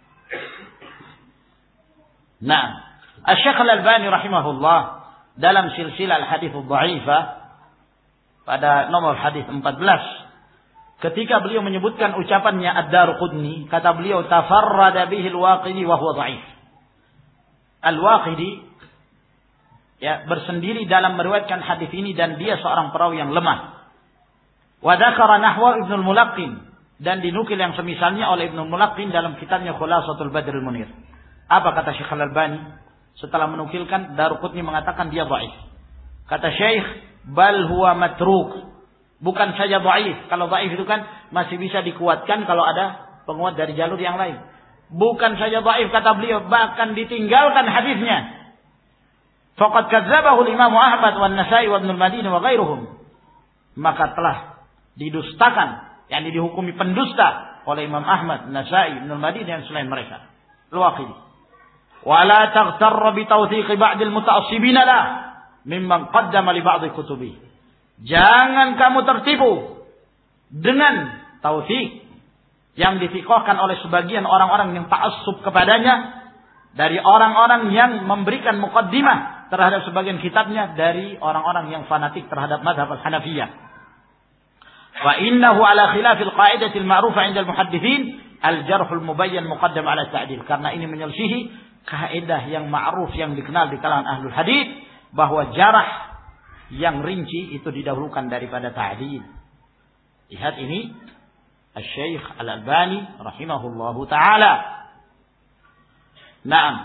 Nah, Asy-Syaikh Al-Albani rahimahullah dalam silsilah al-hadits ad-dha'ifah pada nomor hadis 14, ketika beliau menyebutkan ucapannya Ad-Darqutni, kata beliau tafarrada bihi al-Waqidi wa huwa dha'if. Al-Waqidi ya bersendiri dalam meriwayatkan hadis ini dan dia seorang perawi yang lemah. Wa dzakara nahwa Ibnu al-Mulaqqin, dan dinukil yang semisalnya oleh Ibnu al-Mulaqqin dalam kitabnya Khulasatul Badrul Munir. Apa kata Syekh Al-Albani setelah menukilkan Darqutni mengatakan dia dhaif? Kata Syekh, bal huwa matruk. Bukan saja dhaif. Kalau dhaif itu kan masih bisa dikuatkan kalau ada penguat dari jalur yang lain. Bukan saja dhaif kata beliau, bahkan ditinggalkan hadisnya. Faqad kadzabahu Imam Ahmad wa An-Nasa'i wa Ibnu al-Madini wa ghairuhum. Maka telah didustakan, yakni dihukumi pendusta oleh Imam Ahmad, Nasa'i, Ibnu al-Madini dan selain mereka. Al-Waqidi. Wala taghtarra bi tawthiq ba'd al-muta'assibin la mimman qaddama li ba'd kutubi. Jangan kamu tertipu dengan tauthik yang difikohkan oleh sebagian orang-orang yang ta'assub kepadanya dari orang-orang yang memberikan muqaddimah terhadap sebagian kitabnya dari orang-orang yang fanatik terhadap mazhab al-Hanafiyah. Wa innahu ala khilafil qa'idati al-ma'rufah 'inda al-muhadditsin al-jarhul mubayyan muqaddam 'ala ta'dil. Karena ini menyelisihi kaidah yang ma'ruf yang dikenal di kalangan ahlul hadis bahwa jarah yang rinci itu didahulukan daripada ta'dil. Lihat ini Asy-Syaikh Al-Albani rahimahullahu taala. Naam.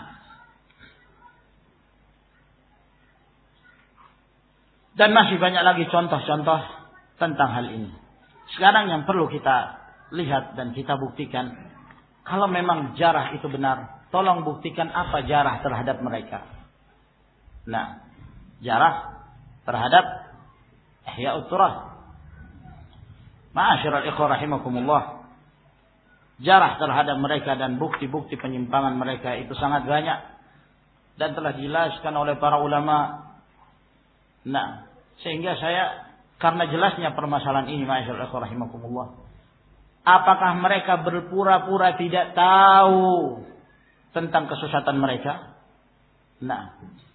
Dan masih banyak lagi contoh-contoh tentang hal ini. Sekarang yang perlu kita lihat dan kita buktikan, kalau memang jarah itu benar, tolong buktikan apa jarah terhadap mereka. Nah, jarah terhadap Ihya'ut Turah. Ma'asyiral ikhwah rahimakumullah. Jarah terhadap mereka dan bukti-bukti penyimpangan mereka itu sangat banyak dan telah dijelaskan oleh para ulama. Nah, sehingga saya karena jelasnya permasalahan ini, ma'asyiral ikhwah rahimakumullah, apakah mereka berpura-pura tidak tahu tentang kesesatan mereka? Nah,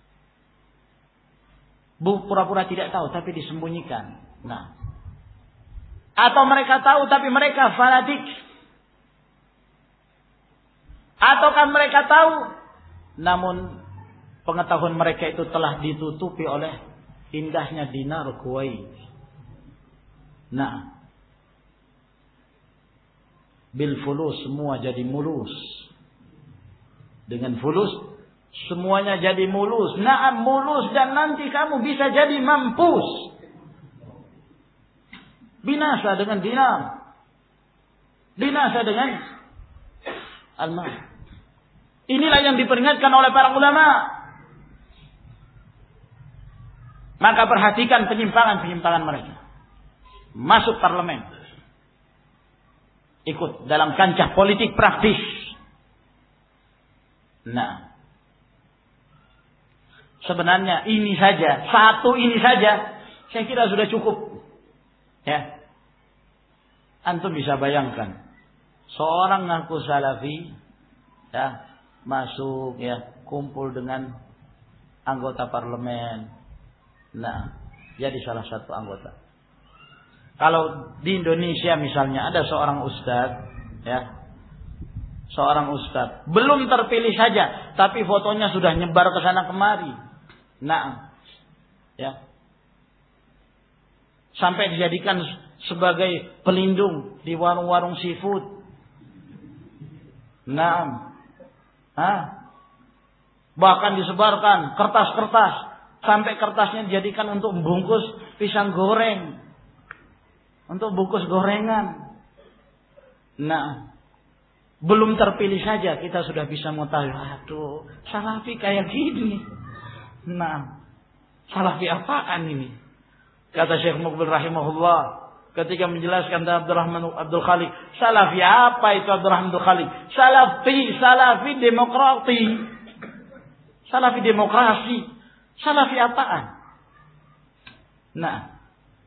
pura-pura tidak tahu tapi disembunyikan. Nah, atau mereka tahu tapi mereka fanatik? Ataukah mereka tahu namun pengetahuan mereka itu telah ditutupi oleh indahnya dinar Kuwait? Nah, bil fulus semua jadi mulus. Dengan fulus semuanya jadi mulus. Naam mulus, dan nanti kamu bisa jadi mampus. Binasa dengan dinar. Binasa dengan al-mal. Inilah yang diperingatkan oleh para ulama. Maka perhatikan penyimpangan-penyimpangan mereka. Masuk parlemen. Ikut dalam kancah politik praktis. Nah, sebenarnya ini saja, satu ini saja, saya kira sudah cukup. Ya, antum bisa bayangkan, seorang ngaku salafi, ya, masuk, ya, kumpul dengan anggota parlemen. Nah, jadi salah satu anggota. Kalau di Indonesia misalnya ada seorang ustadz, ya, seorang ustadz belum terpilih saja, tapi fotonya sudah nyebar ke sana kemari. Nah, ya, sampai dijadikan sebagai pelindung di warung-warung seafood. Nah, bahkan disebarkan kertas-kertas, sampai kertasnya dijadikan untuk membungkus pisang goreng. untuk bungkus gorengan. Nah, belum terpilih saja kita sudah bisa mengetahui, aduh, salafi kayak gini. Nah, salafi apaan ini? Kata Syekh Muqbil rahimahullah ketika menjelaskan Abdurrahman Abdul Khaliq, salafi apa itu Abdurrahman Abdul Khaliq? Salafi demokrasi. Salafi apaan? Nah,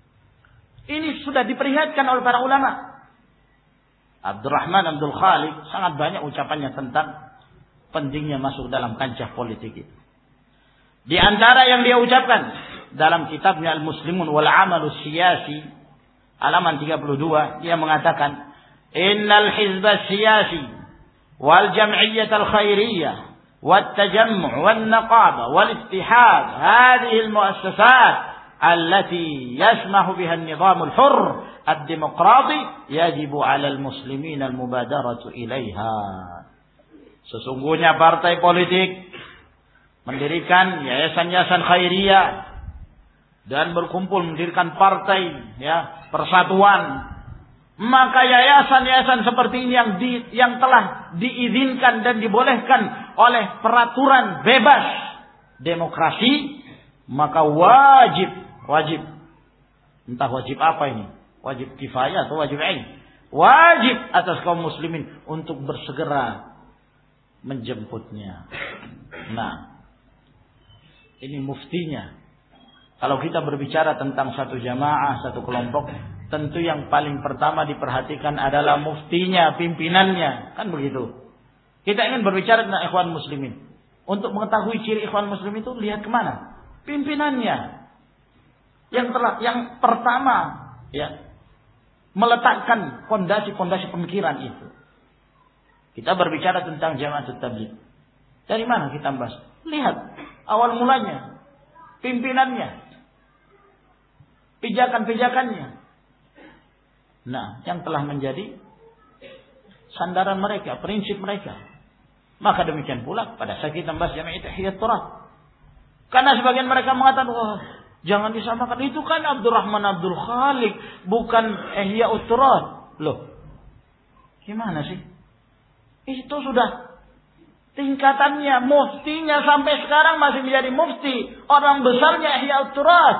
ini sudah diperingatkan oleh para ulama. Abdurrahman Abdul Khaliq sangat banyak ucapannya tentang pentingnya masuk dalam kancah politik itu. Di antara yang dia ucapkan dalam kitabnya Al-Muslimun wal Amalus Siyasi halaman 32, dia mengatakan, "Innal hizba siyasi wal jam'iyyah al-khairiyyah wat tajammu' wan naqaba wal ittihad hadhihi al-mu'assasat التي يسمح بها النظام الحر الديمقراطي يجب على المسلمين المبادرة إليها." Sesungguhnya partai politik mendirikan yayasan-yayasan khairiyah dan berkumpul mendirikan partai, ya, persatuan. Maka yayasan-yayasan seperti ini yang telah diizinkan dan dibolehkan oleh peraturan bebas demokrasi, maka wajib, entah wajib apa ini, wajib kifayah atau wajib ain, wajib atas kaum muslimin untuk bersegera menjemputnya. Nah, ini muftinya. Kalau kita berbicara tentang satu jamaah, satu kelompok, tentu yang paling pertama diperhatikan adalah muftinya, pimpinannya, kan begitu. Kita ingin berbicara tentang ikhwan muslimin. Untuk mengetahui ciri ikhwan muslimin itu lihat kemana? Pimpinannya. Yang pertama, ya, meletakkan fondasi-fondasi pemikiran itu. Kita berbicara tentang Jama'atut Tabligh. Dari mana kita bahas? Lihat awal mulanya, pimpinannya, pijakan-pijakannya. Nah, yang telah menjadi sandaran mereka, prinsip mereka. Maka demikian pula pada saat kita membahas Jami'at Ihya'ut Turath. Karena sebagian mereka mengatakan, wah, jangan disamakan, itu kan Abdurrahman Abdul Khaliq, bukan Ihya'ut Turath. Loh, gimana sih? Itu sudah tingkatannya, muftinya sampai sekarang masih menjadi mufti, orang besarnya Ihya'ut Turath.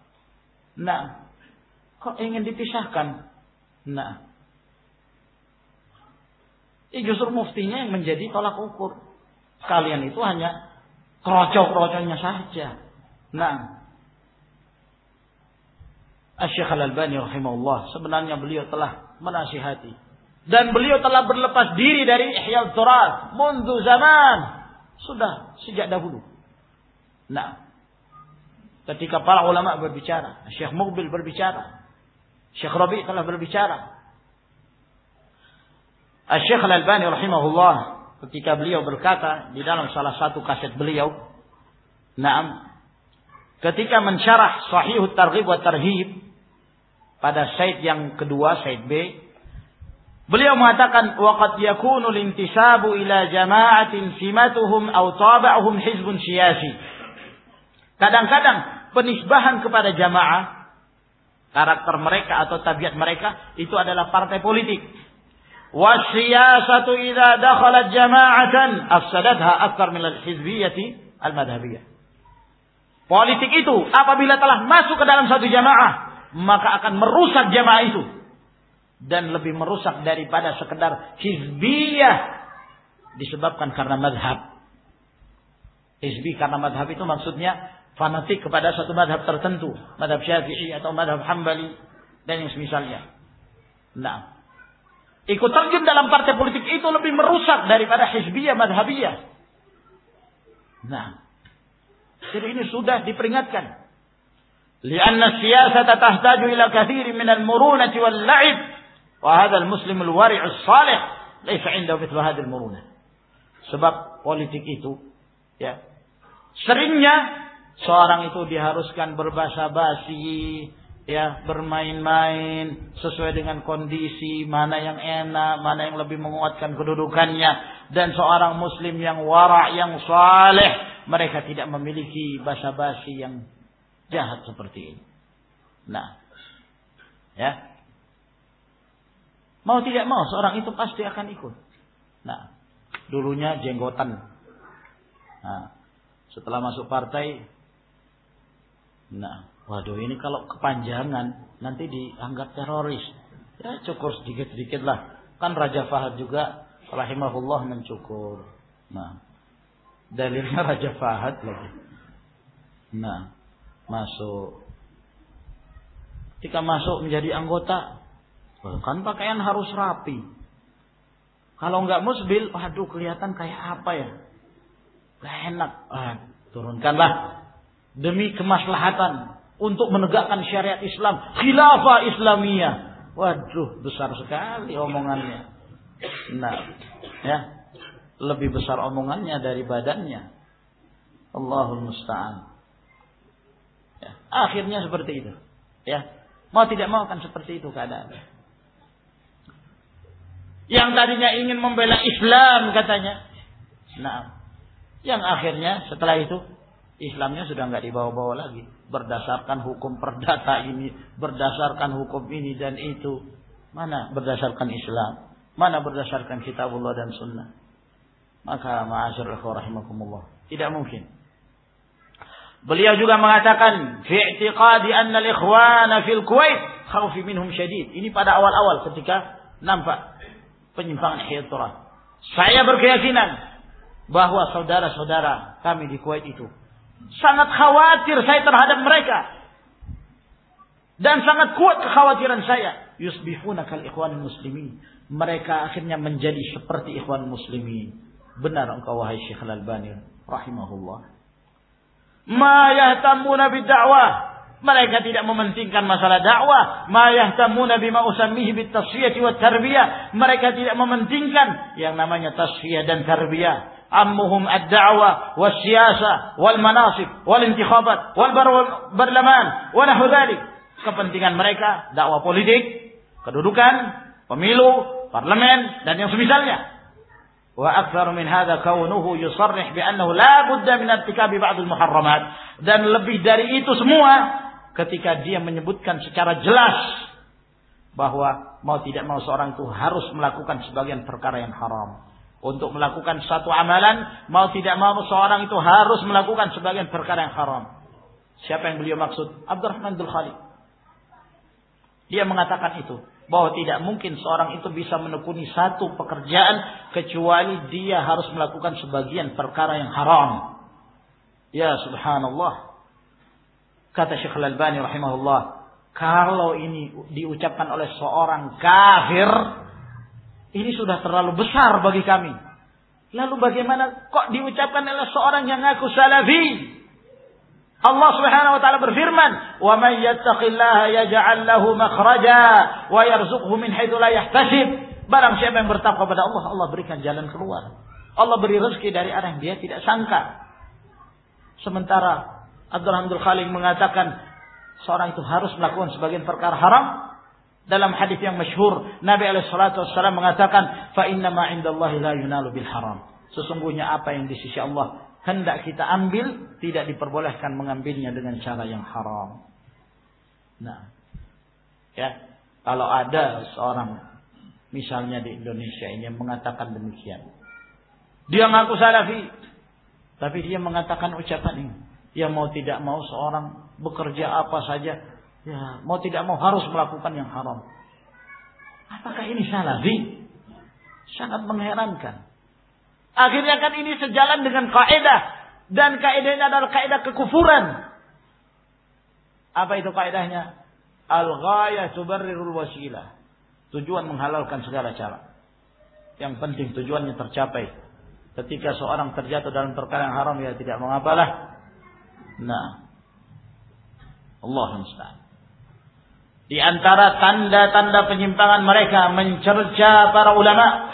Nah, kok ingin dipisahkan? Nah, justru muftinya yang menjadi tolak ukur. Kalian itu hanya kerocok-kerocoknya saja. Nah, Asy-Syaikh Al-Albani rahimahullah, sebenarnya beliau telah menasihati dan beliau telah berlepas diri dari Ihya'ut Turath mundu zaman, sudah sejak dahulu. Nah, ketika para ulama berbicara, Syekh Muqbil berbicara, Syekh Rabi' telah berbicara, Asy-Syaikh Al-Albani rahimahullah ketika beliau berkata di dalam salah satu kaset beliau, "Na'am, ketika mensyarah Sahihut Targhib wa Tarhib pada Said yang kedua, Said B, beliau mengatakan, wa qad yakunu al-intisabu ila jama'atin simatuhum aw taba'uhum hizbun siyasi." Kadang-kadang penisbahan kepada jamaah, karakter mereka atau tabiat mereka itu adalah partai politik. Wasiyasatu idza dakhalat jama'atan afsadatha akthar min al-hizbiyyati al-madhhabiyyah. Politik itu apabila telah masuk ke dalam satu jamaah, maka akan merusak jamaah itu dan lebih merusak daripada sekedar hizbiyah disebabkan karena madhab. Hizbi karena madhab itu maksudnya fanatik kepada satu madhab tertentu, madhab Syafi'i atau madhab Hambali dan yang semisalnya. Nah, ikut terjun dalam partai politik itu lebih merusak daripada hizbiyah madhabiyah. Nah, jadi ini sudah diperingatkan. Lianna siyasata tahtaju ila katsirin min al-murunati wal la'ib, wa hadha al-muslim al-wari' as-salih laysa 'indahu mithlu hadhihi al-murunah. Sebab politik itu, ya, seringnya seorang itu diharuskan berbasa-basi, ya, bermain-main sesuai dengan kondisi, mana yang enak, mana yang lebih menguatkan kedudukannya. Dan seorang muslim yang wara', yang saleh, mereka tidak memiliki basa-basi yang jahat seperti ini. Nah, ya, Mau tidak mau seorang itu pasti akan ikut. Nah, dulunya jenggotan. Nah, setelah masuk partai, nah, waduh ini kalau kepanjangan nanti dianggap teroris. Ya cukur sedikit-sedikit lah. Kan Raja Fahad juga rahimahullah mencukur. Nah, dalilnya Raja Fahad lagi. Nah, masuk. Ketika masuk menjadi anggota, kan pakaian harus rapi. Kalau enggak musbil, waduh kelihatan kayak apa ya? Gak enak. Turunkanlah demi kemaslahatan untuk menegakkan syariat Islam, khilafah Islamiyah. Waduh, besar sekali omongannya. Nah, ya, lebih besar omongannya dari badannya. Allahul musta'an. Ya, akhirnya seperti itu. Ya, mau tidak mau kan seperti itu keadaannya. Yang tadinya ingin membela Islam katanya. Nah, yang akhirnya setelah itu Islamnya sudah nggak dibawa-bawa lagi. Berdasarkan hukum perdata ini, berdasarkan hukum ini dan itu. Mana berdasarkan Islam? Mana berdasarkan kitabullah dan sunnah? Maka ma'asyarul ikhwah rahimakumullah, tidak mungkin. Beliau juga mengatakan fi i'tiqadi anna al-ikhwana fil Kuwait khawfi minhum syadid. Ini pada awal-awal ketika nampak penyimpangan Ihya saya berkeyakinan bahwa saudara-saudara kami di Kuwait itu sangat khawatir saya terhadap mereka. Dan sangat kuat kekhawatiran saya. Yusbihuna kal ikhwan muslimin. Mereka akhirnya menjadi seperti ikhwan muslimin. Benar engkau wahai Syekh Al-Albani rahimahullah. Ma yahtamuna bid-da'wah. Mereka tidak mementingkan masalah dakwah. Ma yahtamuna bima usammihi bit-tasfiyati wat-tarbiyah. Mereka tidak mementingkan yang namanya tasfiyah dan tarbiyah. Ammuhum ad-da'wah was-siyasah wal-manasib wal-intikhabat wal-barlaman wa nahwu dzalik. Kepentingan mereka dakwah politik, kedudukan, pemilu, parlemen dan yang semisalnya. Wa aktsar min hadza kaunuhu yusarrih bi annahu la budda min irtikabi ba'd al-muharramat. Dan lebih dari itu semua ketika dia menyebutkan secara jelas bahwa mau tidak mau seorang itu harus melakukan sebagian perkara yang haram. Untuk melakukan satu amalan, mau tidak mau seorang itu harus melakukan sebagian perkara yang haram. Siapa yang beliau maksud? Abdurrahman Abdul Khalid. Dia mengatakan itu, bahwa tidak mungkin seorang itu bisa menekuni satu pekerjaan kecuali dia harus melakukan sebagian perkara yang haram. Ya subhanallah. Kata Syekh Al-Albani rahimahullah, kalau ini diucapkan oleh seorang kafir, ini sudah terlalu besar bagi kami. Lalu bagaimana kok diucapkan oleh seorang yang ngaku salafi? Allah Subhanahu wa taala berfirman, "Wa may yattaqillaha yaj'al lahu makhraja wa yarzuqhu min haitsu la yahtasib." Barang siapa yang bertakwa kepada Allah, Allah berikan jalan keluar. Allah beri rezeki dari arah yang dia tidak sangka. Sementara Abdurrahman Abdul Khalid mengatakan seorang itu harus melakukan sebagian perkara haram. Dalam hadis yang masyhur, Nabi alaihi salatu wasallam mengatakan, "Fa inna ma 'indallahi la yunalu bil haram." Sesungguhnya apa yang di sisi Allah hendak kita ambil, tidak diperbolehkan mengambilnya dengan cara yang haram. Nah, ya, kalau ada seorang misalnya di Indonesia ini yang mengatakan demikian, dia ngaku salafi, tapi dia mengatakan ucapan ini, ya mau tidak mau seorang bekerja apa saja, ya mau tidak mau harus melakukan yang haram. Apakah ini salafi? Sangat mengherankan. Akhirnya kan ini sejalan dengan kaidah, dan kaidah ini adalah kaidah kekufuran. Apa itu kaidahnya? Al-ghayah tubarrirul wasilah. Tujuan menghalalkan segala cara. Yang penting tujuannya tercapai. Ketika seorang terjatuh dalam perkara yang haram, ya tidak mengapalah. Nah, Allah musta'an. Di antara tanda-tanda penyimpangan mereka mencerca para ulama.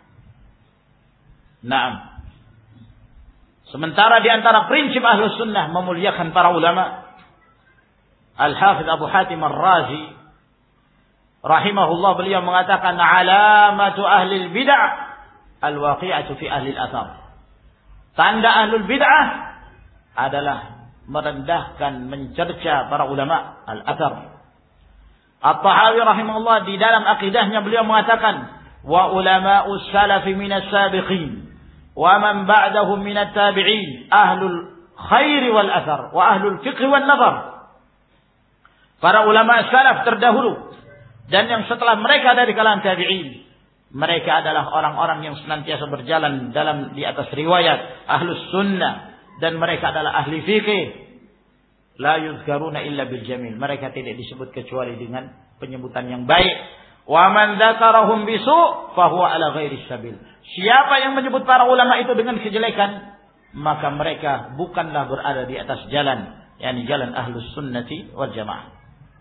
Naam. Sementara di antara prinsip Ahlus Sunnah memuliakan para ulama. Al-Hafidz Abu Hatim Ar-Razi rahimahullah, beliau mengatakan alamatu ahli bid'ah al-waqi'atu fi ahli al-athar. Tanda ahlul bid'ah adalah merendahkan, mencerca para ulama, al-athar. At-Tahawi rahimahullah di dalam akidahnya beliau mengatakan, wa ulama'us salafi minas sabiqin wa man ba'dahum minat tabi'in ahlul khairi wal athar wa ahlul fiqh wal nazar. Para ulama salaf terdahulu dan yang setelah mereka dari kalangan tabi'in, mereka adalah orang-orang yang senantiasa berjalan di atas riwayat ahlus sunnah, dan mereka adalah ahli fikih. La yuzkaruna illa bil jamil. Mereka tidak disebut kecuali dengan penyebutan yang baik. Wa man dzakarahum bisu' fa huwa ala ghairi sabil. Siapa yang menyebut para ulama itu dengan kejelekan, maka mereka bukanlah berada di atas jalan, yakni jalan ahlus sunnati wal jamaah.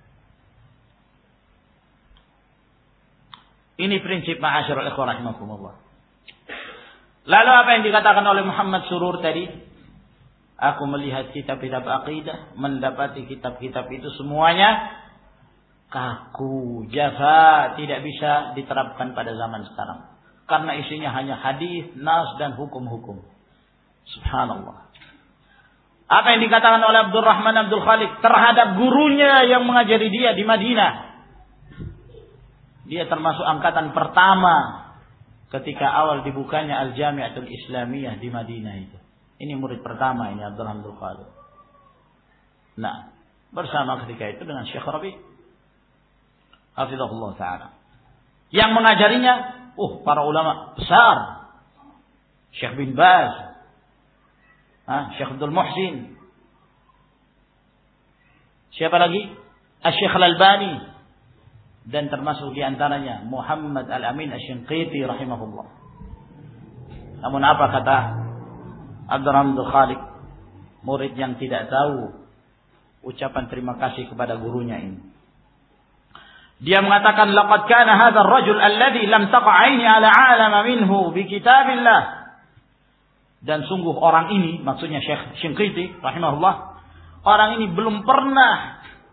Ini prinsip ma'asyiral ikhwan rahimakumullah. Lalu apa yang dikatakan oleh Muhammad Surur tadi? Aku melihat kitab-kitab akidah, mendapati kitab-kitab itu semuanya kaku, jafa, tidak bisa diterapkan pada zaman sekarang. Karena isinya hanya hadis, nas dan hukum-hukum. Subhanallah. Apa yang dikatakan oleh Abdurrahman Abdul Khaliq terhadap gurunya yang mengajari dia di Madinah. Dia termasuk angkatan pertama ketika awal dibukanya Al-Jami'atul Islamiyah di Madinah itu. Ini murid pertama ini Abdurrahman Abdul Khaliq. Nah, bersama ketika itu dengan Syekh Rabi' hafizahullah ta'ala. Yang mengajarinya, para ulama besar. Syekh bin Baz, Syekh Abdul Muhsin. Siapa lagi? Syekh Al-Albani. Dan termasuk diantaranya Muhammad Al-Amin Asy-Shinqiti rahimahullah. Namun apa kata Abdurrahman Abdul Khaliq, murid yang tidak tahu ucapan terima kasih kepada gurunya ini. Dia mengatakan, laqad kana hadzal rajul alladhi lam taqa 'aini 'ala 'alama minhu bi kitabillah. Dan sungguh orang ini, maksudnya Syekh Shinqiti rahimahullah, orang ini belum pernah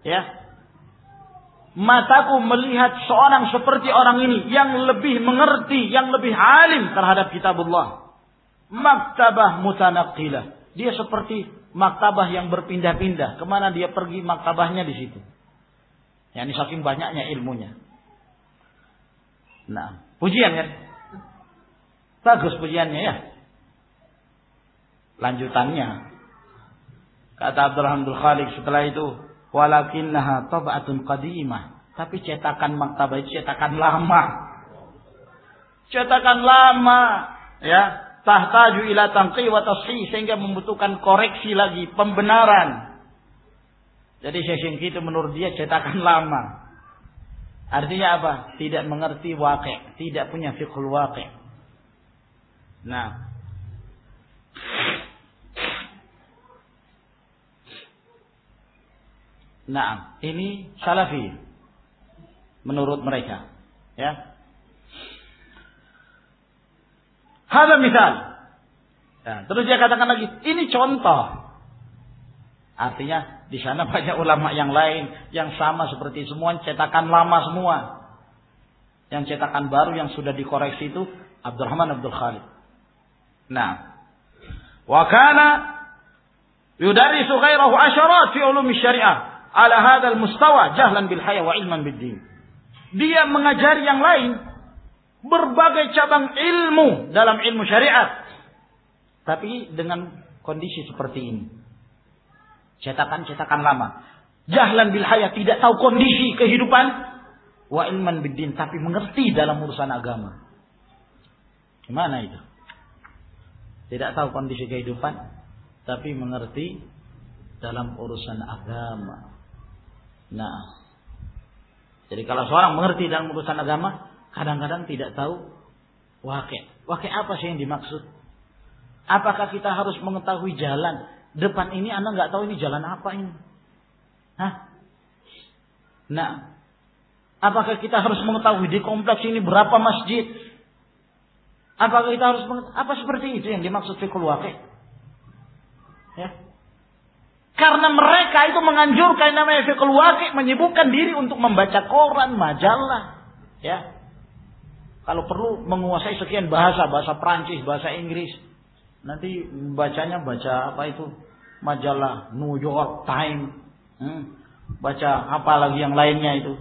mataku melihat seorang seperti orang ini yang lebih mengerti, yang lebih alim terhadap kitabullah. Maktabah mutanaqqilah. Dia seperti maktabah yang berpindah-pindah. Kemana dia pergi, maktabahnya di situ. Yani saking banyaknya ilmunya. Nah, pujian kan? Bagus pujiannya ya. Lanjutannya, kata Abdurrahman Abdul Khaliq setelah itu, walakinnaha tab'atun qadimah. Tapi cetakan maktabah itu cetakan lama. Cetakan lama, ya. Tahtaju ila tanqi wa tashih, sehingga membutuhkan koreksi lagi, pembenaran. Jadi Syekh Shinqiti itu menurut dia cetakan lama. Artinya apa? Tidak mengerti waqi', tidak punya fiqhul waqi'. Nah, ini salafi menurut mereka, ya. Hadza misal. Nah, terus dia katakan lagi, ini contoh. Artinya di sana banyak ulama yang lain yang sama seperti semua cetakan lama semua. Yang cetakan baru yang sudah dikoreksi itu Abdurrahman Abdul Khaliq. Nah, wa kana yudarisu ghairahu asharat fi ulum syariah ala hadzal mustawa jahlan bil haya wa ilman bid din. Dia mengajari yang lain berbagai cabang ilmu dalam ilmu syariat, tapi dengan kondisi seperti ini. Cetakan-cetakan lama. Jahlan bil haya, tidak tahu kondisi kehidupan, wa ilman bid din, tapi mengerti dalam urusan agama. Gimana itu? Tidak tahu kondisi kehidupan, tapi mengerti dalam urusan agama. Nah, jadi kalau seorang mengerti dalam urusan agama, kadang-kadang tidak tahu waqi'. Waqi' apa sih yang dimaksud? Apakah kita harus mengetahui jalan? Depan ini Anda nggak tahu ini jalan apa ini? Nah, apakah kita harus mengetahui di kompleks ini berapa masjid? Apakah kita harus apa seperti itu yang dimaksud fiqhul waqi'? Ya. Karena mereka itu menganjurkan namanya fiqhul waqi', menyibukkan diri untuk membaca koran, majalah, ya. Kalau perlu menguasai sekian bahasa Prancis, bahasa Inggris. Nanti bacanya baca apa itu? Majalah New York Times. Baca apa lagi yang lainnya itu.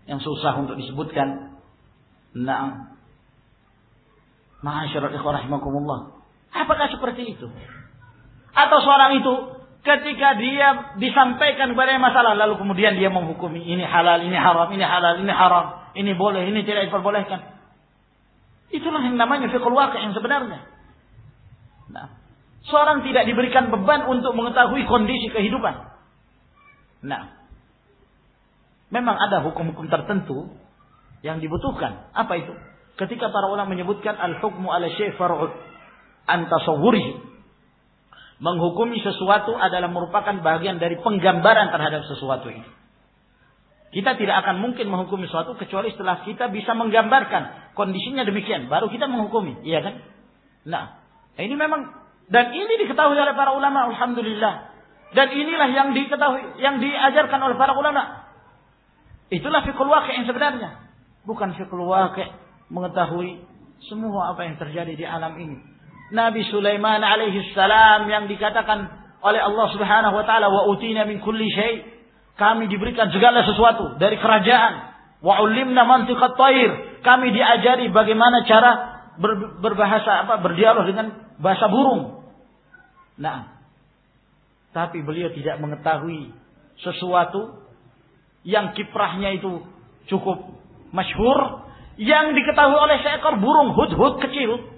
yang susah untuk disebutkan. Nah, ma'asyiral ikhwah rahimakumullah. Apakah seperti itu? Atau seorang itu ketika dia disampaikan kepada masalah lalu kemudian dia menghukumi ini halal, ini haram, ini halal, ini haram, ini boleh, ini tidak diperbolehkan. Itulah yang namanya fiqhul waqi' yang sebenarnya. Nah, seorang tidak diberikan beban untuk mengetahui kondisi kehidupan. Nah, memang ada hukum-hukum tertentu yang dibutuhkan. Apa itu? Ketika para ulama menyebutkan al-hukmu ala syai' far'ud an tasawwurihi. Menghukumi sesuatu adalah merupakan bagian dari penggambaran terhadap sesuatu ini. Kita tidak akan mungkin menghukumi sesuatu kecuali setelah kita bisa menggambarkan kondisinya demikian, baru kita menghukumi, iya kan? Nah, ini memang, dan ini diketahui oleh para ulama, alhamdulillah. Dan inilah yang diketahui, yang diajarkan oleh para ulama. Itulah fiqhul waqi' yang sebenarnya, bukan fiqhul waqi' mengetahui semua apa yang terjadi di alam ini. Nabi Sulaiman alaihi salam yang dikatakan oleh Allah Subhanahu wa taala, wa utina min kulli syai', kami diberikan segala sesuatu dari kerajaan. Wa ulimna mantiqat thair, kami diajari bagaimana cara berbahasa berdialog dengan bahasa burung. Nah, tapi beliau tidak mengetahui sesuatu yang kiprahnya itu cukup masyhur, yang diketahui oleh seekor burung hudhud kecil.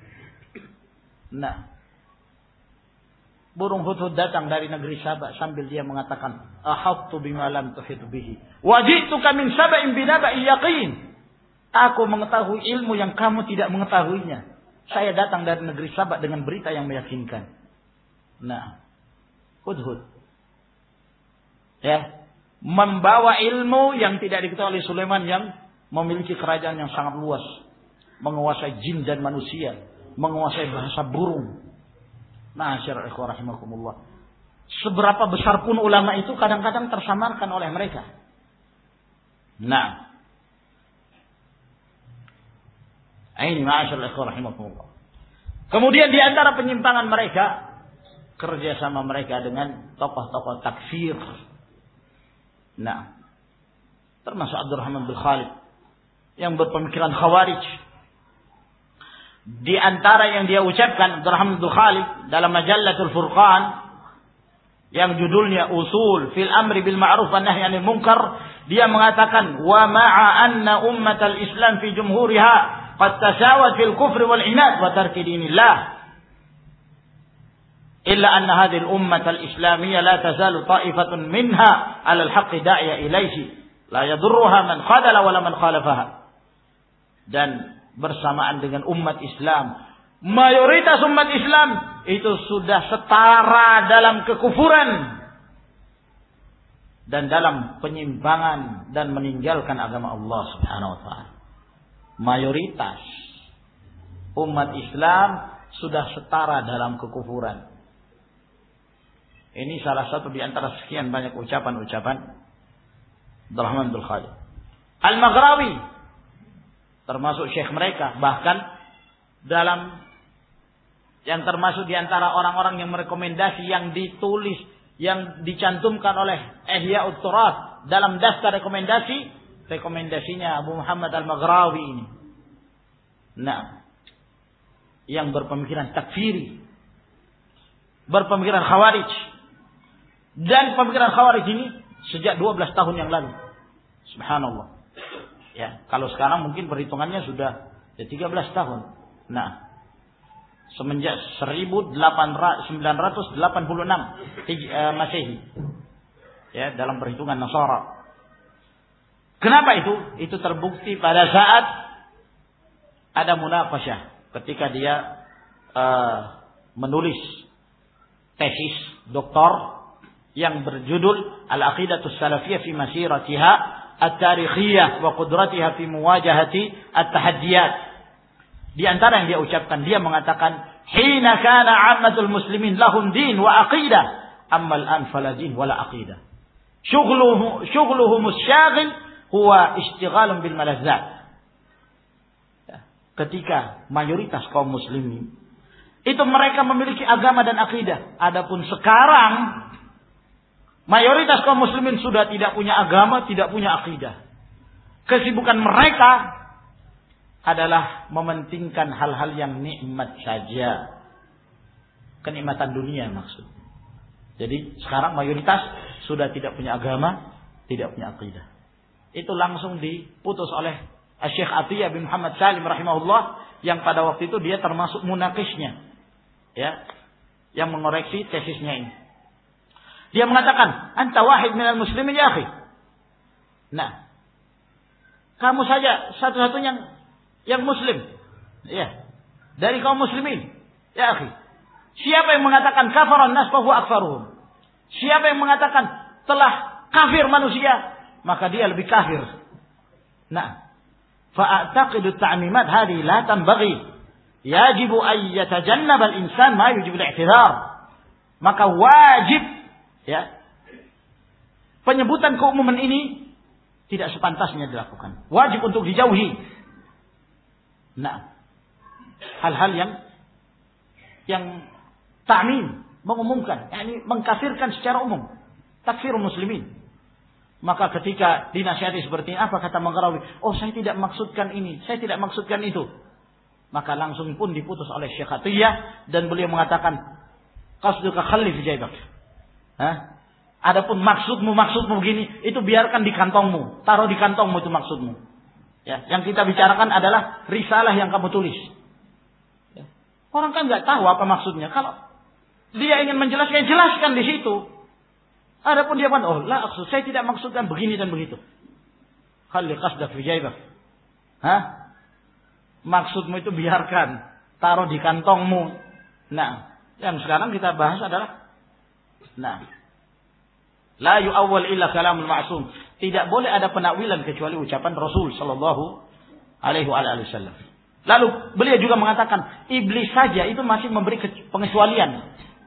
Nah, burung hudhud datang dari negeri Saba sambil dia mengatakan, ahattu bima lam tuhit bihi wa ji'tuka min sab'in binaba'in yaqin. Aku mengetahui ilmu yang kamu tidak mengetahuinya. Saya datang dari negeri Saba dengan berita yang meyakinkan. Nah, hudhud ya, membawa ilmu yang tidak diketahui oleh Sulaiman yang memiliki kerajaan yang sangat luas, menguasai jin dan manusia, menguasai bahasa burung. Ma'asyiral ikhwah rahimakumullah. Seberapa besar pun ulama itu kadang-kadang tersamarkan oleh mereka. Nah, ini ma'asyiral ikhwah rahimakumullah. Kemudian di antara penyimpangan mereka, kerjasama mereka dengan tokoh-tokoh takfir. Nah, termasuk Abdurrahman bin Khalid yang berpemikiran khawarij. Di antara yang dia ucapkan Abdurrahman bin Khalid dalam Majallatul Furqan yang judulnya Usul fil Amri bil Ma'ruf wan Nahyi 'anil Munkar, dia mengatakan, wa ma'a anna ummatal Islam fi jumhuriha qad tasawat fil kufri wal inad wa tarki dinillah, illa anna hadhihi al ummah al islamiyya la tazalu ta'ifatun minha 'ala al haqqi da'iya ilayhi la yadurruha man khadala wala man khalafaha. Dan bersamaan dengan umat Islam, mayoritas umat Islam itu sudah setara dalam kekufuran dan dalam penyimpangan dan meninggalkan agama Allah Subhanahu wa taala. Mayoritas umat Islam sudah setara dalam kekufuran. Ini salah satu di antara sekian banyak ucapan-ucapan Abdurrahman bin Khalid. Al-Maghrawi termasuk syekh mereka, bahkan dalam yang termasuk di antara orang-orang yang merekomendasi, yang ditulis, yang dicantumkan oleh Ihya'ut Turath dalam daftar rekomendasinya Abu Muhammad Al-Maghrawi ini. Nah, yang berpemikiran takfiri, berpemikiran khawarij, dan pemikiran khawarij ini sejak 12 tahun yang lalu. Subhanallah. Ya, kalau sekarang mungkin perhitungannya sudah 13 tahun. Nah, semenjak 1986 Masehi. Ya, dalam perhitungan Nasara. Kenapa itu? Itu terbukti pada saat ada munaqasyah ketika dia menulis tesis doktor yang berjudul Al-Aqidatus Salafiyah fi Masiratiha At-Tarikhiyah wa Qudratiha fi Muwajahati At-Tahaddiyat. Di antara yang dia ucapkan, dia mengatakan, hina kana 'ammatul muslimin lahum din wa aqidah, amma al-an fala din wala aqidah. Syughluhum asy-syaghil huwa ishtighalun bil malazzat. Ketika mayoritas kaum muslimin itu mereka memiliki agama dan akidah. Adapun sekarang mayoritas kaum muslimin sudah tidak punya agama, tidak punya akidah. Kesibukan mereka adalah mementingkan hal-hal yang nikmat saja. Kenikmatan dunia maksud. Jadi sekarang mayoritas sudah tidak punya agama, tidak punya akidah. Itu langsung diputus oleh Syekh Atiyah bin Muhammad Salim rahimahullah, yang pada waktu itu dia termasuk munakisnya, ya, yang mengoreksi tesisnya ini. Dia mengatakan, anta wahid minal muslimin ya akhi. Nah, kamu saja satu-satunya yang muslim, ya, dari kaum muslimin, ya akhi. Siapa yang mengatakan kafaran nas fa huwa akfaruhum? Siapa yang mengatakan telah kafir manusia, maka dia lebih kafir. Nah, fa'ataqidu ta'mimat hadhihi la tanbaghi. Yajibu an yatajannab al-insan ma yujibu al-i'tidhar. Maka wajib, ya, penyebutan keumuman ini tidak sepantasnya dilakukan. Wajib untuk dijauhi. Nah, hal-hal yang ta'mim, mengumumkan, yakni mengkafirkan secara umum, takfirul muslimin. Maka ketika dinasihati seperti ini, apa kata Maghrawi? Oh, saya tidak maksudkan ini, saya tidak maksudkan itu. Maka langsung pun diputus oleh Syekh Atiyah, dan beliau mengatakan, qasduka khalli fi jaybak. Adapun maksudmu begini, itu biarkan di kantongmu, taruh di kantongmu itu maksudmu. Ya, yang kita bicarakan adalah risalah yang kamu tulis. Ya. Orang kan nggak tahu apa maksudnya. Kalau dia ingin menjelaskan, jelaskan di situ. Adapun dia bilang, oh, la maksud saya tidak maksudkan begini dan begitu. Khalli qasdak fi jaybak. Maksudmu itu biarkan, taruh di kantongmu. Nah, yang sekarang kita bahas adalah, la yu'awwal illa kalamul ma'sum. Tidak boleh ada penakwilan kecuali ucapan Rasul sallallahu alaihi wasallam. Lalu beliau juga mengatakan, iblis saja itu masih memberi pengecualian.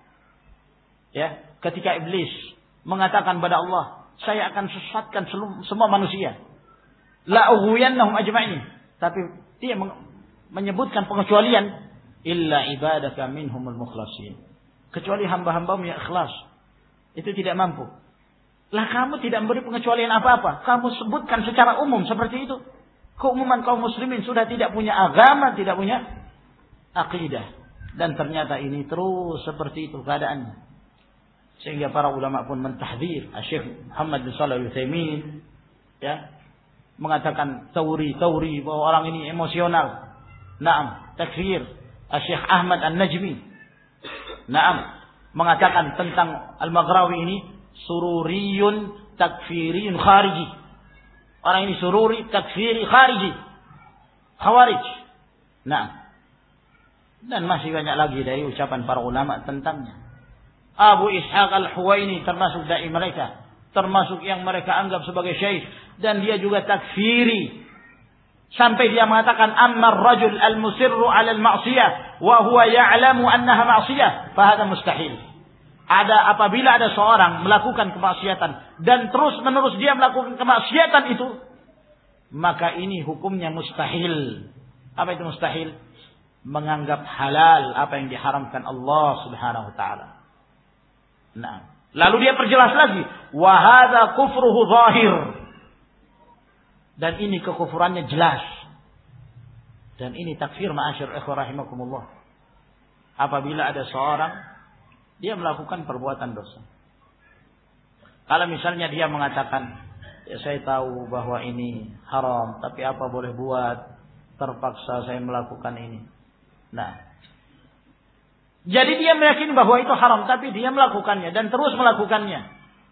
Ya, ketika iblis mengatakan pada Allah, saya akan sesatkan semua manusia. La ughwiyannahum ajma'in. Tapi dia menyebutkan pengecualian, illa ibadaka minhumul mukhlasin. Kecuali hamba-hambamu yang ikhlas. Itu tidak mampu. Lah kamu tidak memberi pengecualian apa-apa. Kamu sebutkan secara umum seperti itu. Keumuman kaum muslimin sudah tidak punya agama, tidak punya akidah. Dan ternyata ini terus seperti itu keadaannya. Sehingga para ulama pun mentahdzir. Syekh Muhammad bin Shalih Al-Utsaimin, ya, mengatakan tauri bahwa orang ini emosional. Naam, takfir. Syekh Ahmad An-Najmi, naam, mengatakan tentang Al-Maghrawi ini sururiyun takfiriyun khariji. Orang ini sururi takfiri khariji, khawarij. Nah, dan masih banyak lagi dari ucapan para ulama tentangnya. Abu Ishaq Al-Huwaini termasuk dai mereka, termasuk yang mereka anggap sebagai syekh, dan dia juga takfiri. Sampai dia mengatakan, amma ar-rajul al-musirru 'ala al-ma'siyah wa huwa ya'lamu annaha ma'siyah, fa hadha mustahil. Apabila ada seorang melakukan kemaksiatan dan terus-menerus dia melakukan kemaksiatan itu, maka ini hukumnya mustahil. Apa itu mustahil? Menganggap halal apa yang diharamkan Allah Subhanahu wa taala. Nah, lalu dia perjelas lagi, wa hadza kufruhu zahir. Dan ini kekufurannya jelas. Dan ini takfir ma'asyir ikhwah rahimakumullah. Apabila ada seorang dia melakukan perbuatan dosa. Kalau misalnya dia mengatakan, ya saya tahu bahwa ini haram, tapi apa boleh buat, terpaksa saya melakukan ini. Nah, jadi dia meyakini bahwa itu haram, tapi dia melakukannya dan terus melakukannya.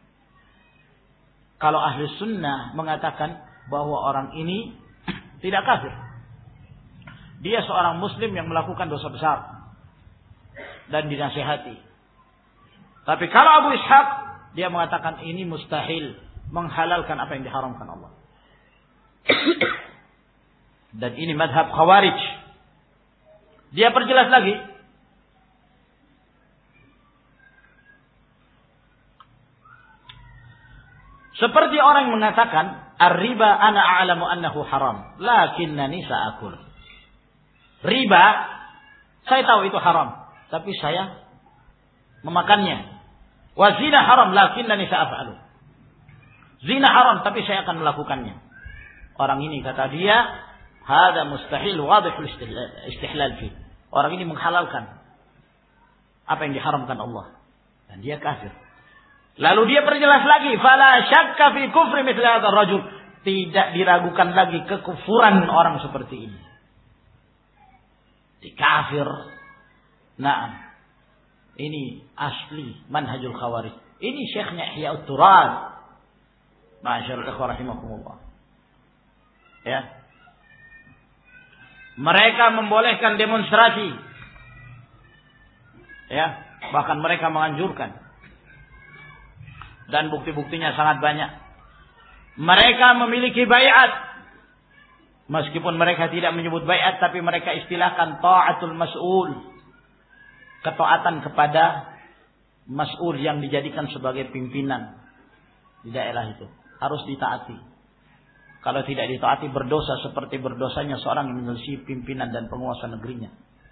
Kalau ahli sunnah mengatakan bahwa orang ini tidak kafir, dia seorang muslim yang melakukan dosa besar dan dinasihati. Tapi kalau Abu Ishaq, dia mengatakan ini mustahil, menghalalkan apa yang diharamkan Allah. Dan ini madhab khawarij. Dia perjelas lagi. Seperti orang yang mengatakan, ar-riba ana a'lamu annahu haram, lakinnani sa'akul. Riba, saya tahu itu haram, tapi saya memakannya. Wa zina haram, lakinnani sa'af'alu. Zina haram, tapi saya akan melakukannya. Orang ini kata dia, hada mustahil wadihul istihlal fi. Orang ini menghalalkan apa yang diharamkan Allah. Dan dia kafir. Lalu dia perjelas lagi, fala syakka fi kufri mithli hadzal rajul. Tidak diragukan lagi kekufuran orang seperti ini. Di kafir. Nah, ini asli manhajul khawarij. Ini syekhnya Ihya Ut-Turad. Ma'asyiral ikhwah rahimakumullah. Ya. Mereka membolehkan demonstrasi. Ya, bahkan mereka menganjurkan. Dan bukti-buktinya sangat banyak. Mereka memiliki baiat. Meskipun mereka tidak menyebut baiat, tapi mereka istilahkan ta'atul mas'ul. Ketaatan kepada mas'ul yang dijadikan sebagai pimpinan di daerah itu. Harus ditaati. Kalau tidak ditaati berdosa seperti berdosanya seorang yang menyelisih pimpinan dan penguasa negerinya.